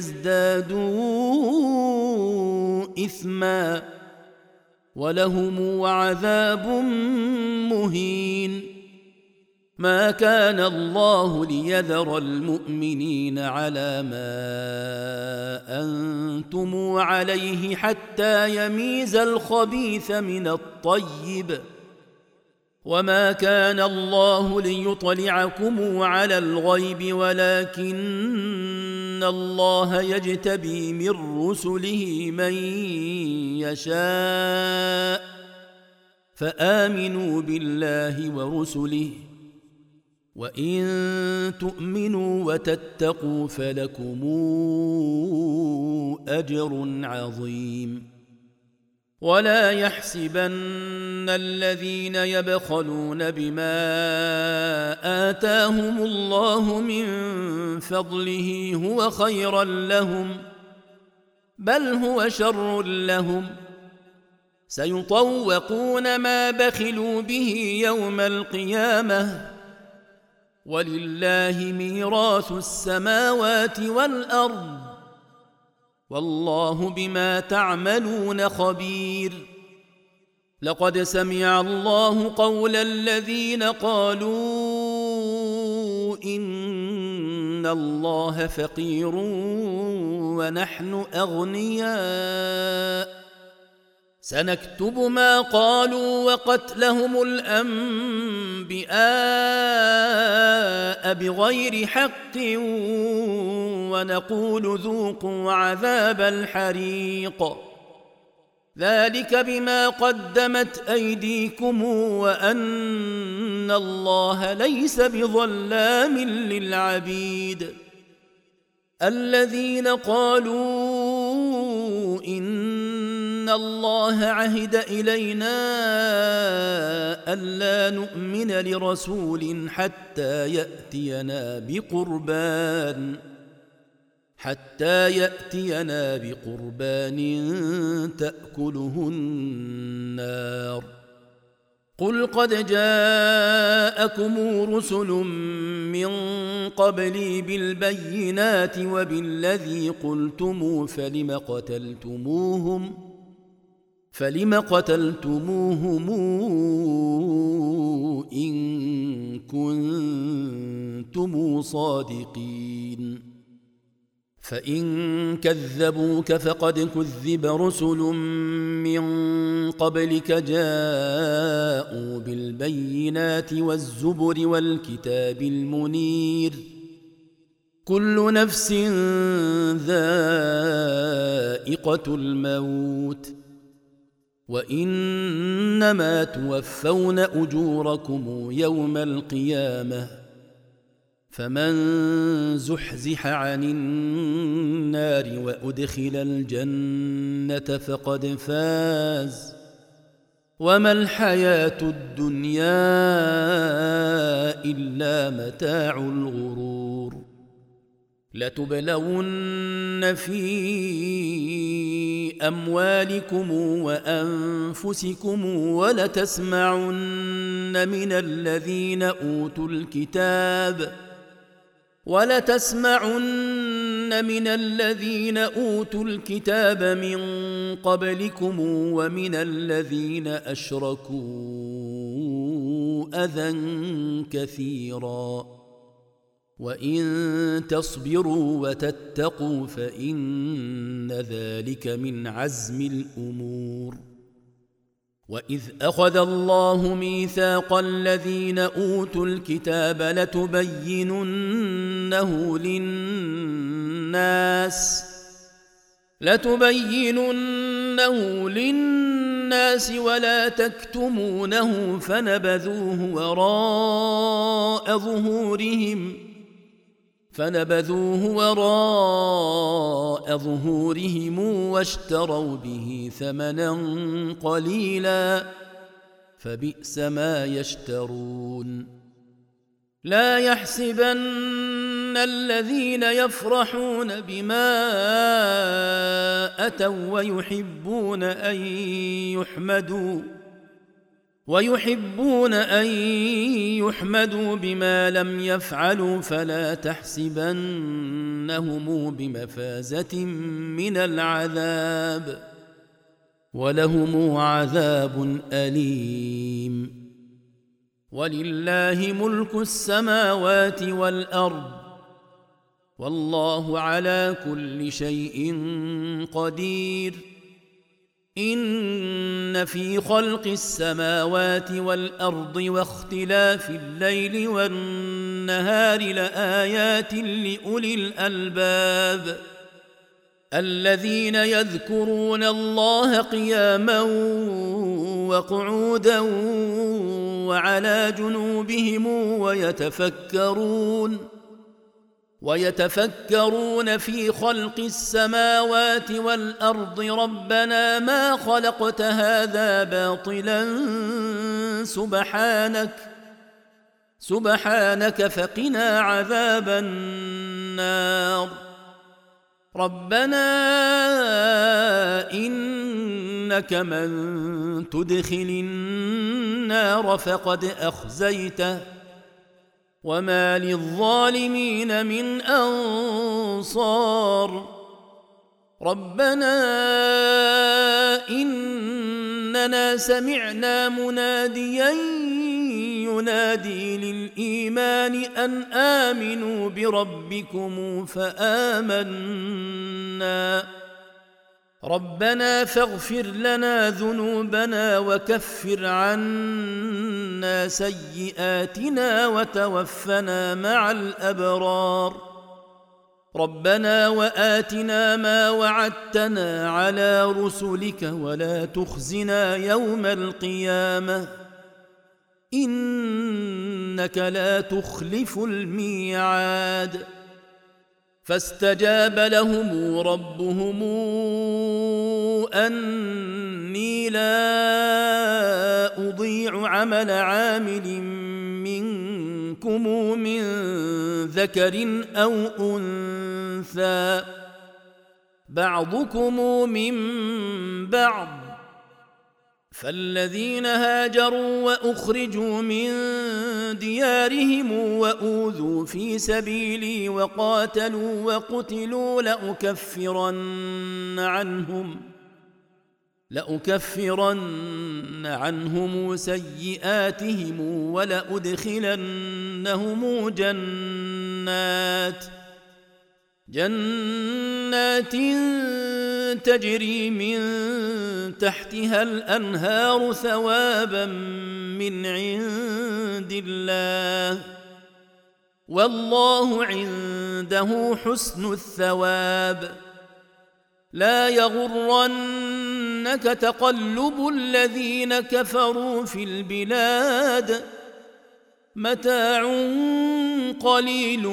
ليزدادوا إثما ولهم عذاب مهين. ما كان الله ليذر المؤمنين على ما أنتم عليه حتى يميز الخبيث من الطيب وما كان الله ليطلعكم على الغيب ولكن الله يجتبي من رسله من يشاء فآمنوا بالله ورسله وإن تؤمنوا وتتقوا فلكم أجر عظيم. ولا يحسبن الذين يبخلون بما آتاهم الله من فضله هو خيرا لهم بل هو شر لهم سيطوقون ما بخلوا به يوم القيامة ولله ميراث السماوات والأرض والله بما تعملون خبير. لقد سمع الله قول الذين قالوا إن الله فقير ونحن أغنياء سنكتب ما قالوا وقتلهم الأنبياء بغير حق ونقول ذوقوا عذاب الحريق ذلك بما قدمت أيديكم وأن الله ليس بظلام للعبيد. الذين قالوا إن الله عهد إلينا ألا نؤمن لرسول حتى يأتينا بقربان تأكله النار. قل قد جاءكم رسل من قبلي بالبينات وبالذي قلتم فلم قتلتموهم إن كنتم صادقين. فإن كذبوك فقد كذب رسل من قبلك جاءوا بالبينات والزبر والكتاب المنير كل نفس ذائقة الموت وإنما توفون أجوركم يوم القيامة فمن زحزح عن النار وأدخل الجنة فقد فاز وما الحياة الدنيا إلا متاع الغرور لتبلون في أموالكم وأنفسكم ولتسمعن من الذين أوتوا الكتاب من قبلكم ومن الذين أشركوا أذى كثيرا وإن تصبروا وتتقوا فإن ذلك من عزم الأمور وإذ أخذ الله ميثاق الذين أوتوا الكتاب لتبيننه للناس ولا تكتمونه فنبذوه وراء ظهورهم واشتروا به ثمنا قليلا فبئس ما يشترون لا يحسبن الذين يفرحون بما أتوا ويحبون أن يحمدوا بما لم يفعلوا فلا تحسبنهم بمفازة من العذاب ولهم عذاب أليم ولله ملك السماوات والأرض والله على كل شيء قدير إن في خلق السماوات والأرض واختلاف الليل والنهار لآيات لأولي الألباب الذين يذكرون الله قياما وقعودا وعلى جنوبهم ويتفكرون في خلق السماوات والأرض ربنا ما خلقت هذا باطلا سبحانك فقنا عذاب النار ربنا إنك من تدخل النار فقد أخزيته وما للظالمين من أنصار ربنا إننا سمعنا مناديا ينادي للإيمان أن آمنوا بربكم فآمنا ربنا فاغفر لنا ذنوبنا وكفر عنا سيئاتنا وتوفنا مع الأبرار ربنا وآتنا ما وعدتنا على رسلك ولا تخزنا يوم القيامة إنك لا تخلف الميعاد فاستجاب لهم ربهم أني لا أضيع عمل عامل منكم من ذكر أو أنثى بعضكم من بعض فالذين هاجروا وأخرجوا من ديارهم وأوذوا في سبيلي وقاتلوا وقتلوا لأكفرن عنهم سيئاتهم ولأدخلنهم جنات تجري من تحتها الأنهار ثوابا من عند الله والله عنده حسن الثواب لا يغرنك تقلب الذين كفروا في البلاد متاع قليل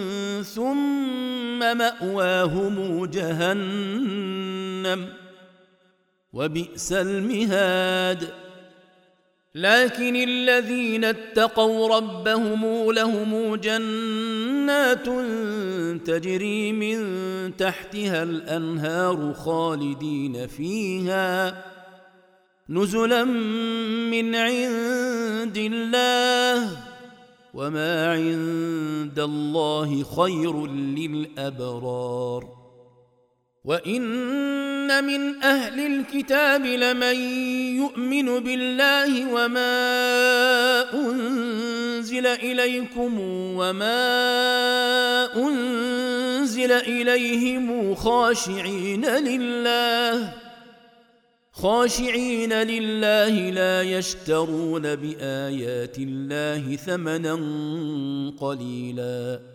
ثم مأواهم جهنم وبئس المهاد. لكن الذين اتقوا ربهم لهم جنات تجري من تحتها الأنهار خالدين فيها نزلا من عند الله وما عند الله خير للأبرار. وإن من أهل الكتاب لمن يؤمن بالله وما أنزل إليكم وما أنزل إليهم خاشعين لله لا يشترون بآيات الله ثمنا قليلا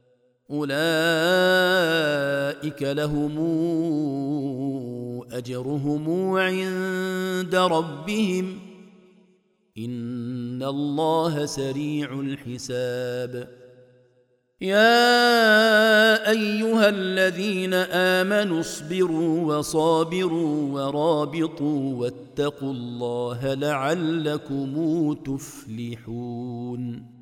أولئك لهم أجرهم عند ربهم إن الله سريع الحساب. يا أيها الذين آمنوا اصبروا وصابروا ورابطوا واتقوا الله لعلكم تفلحون.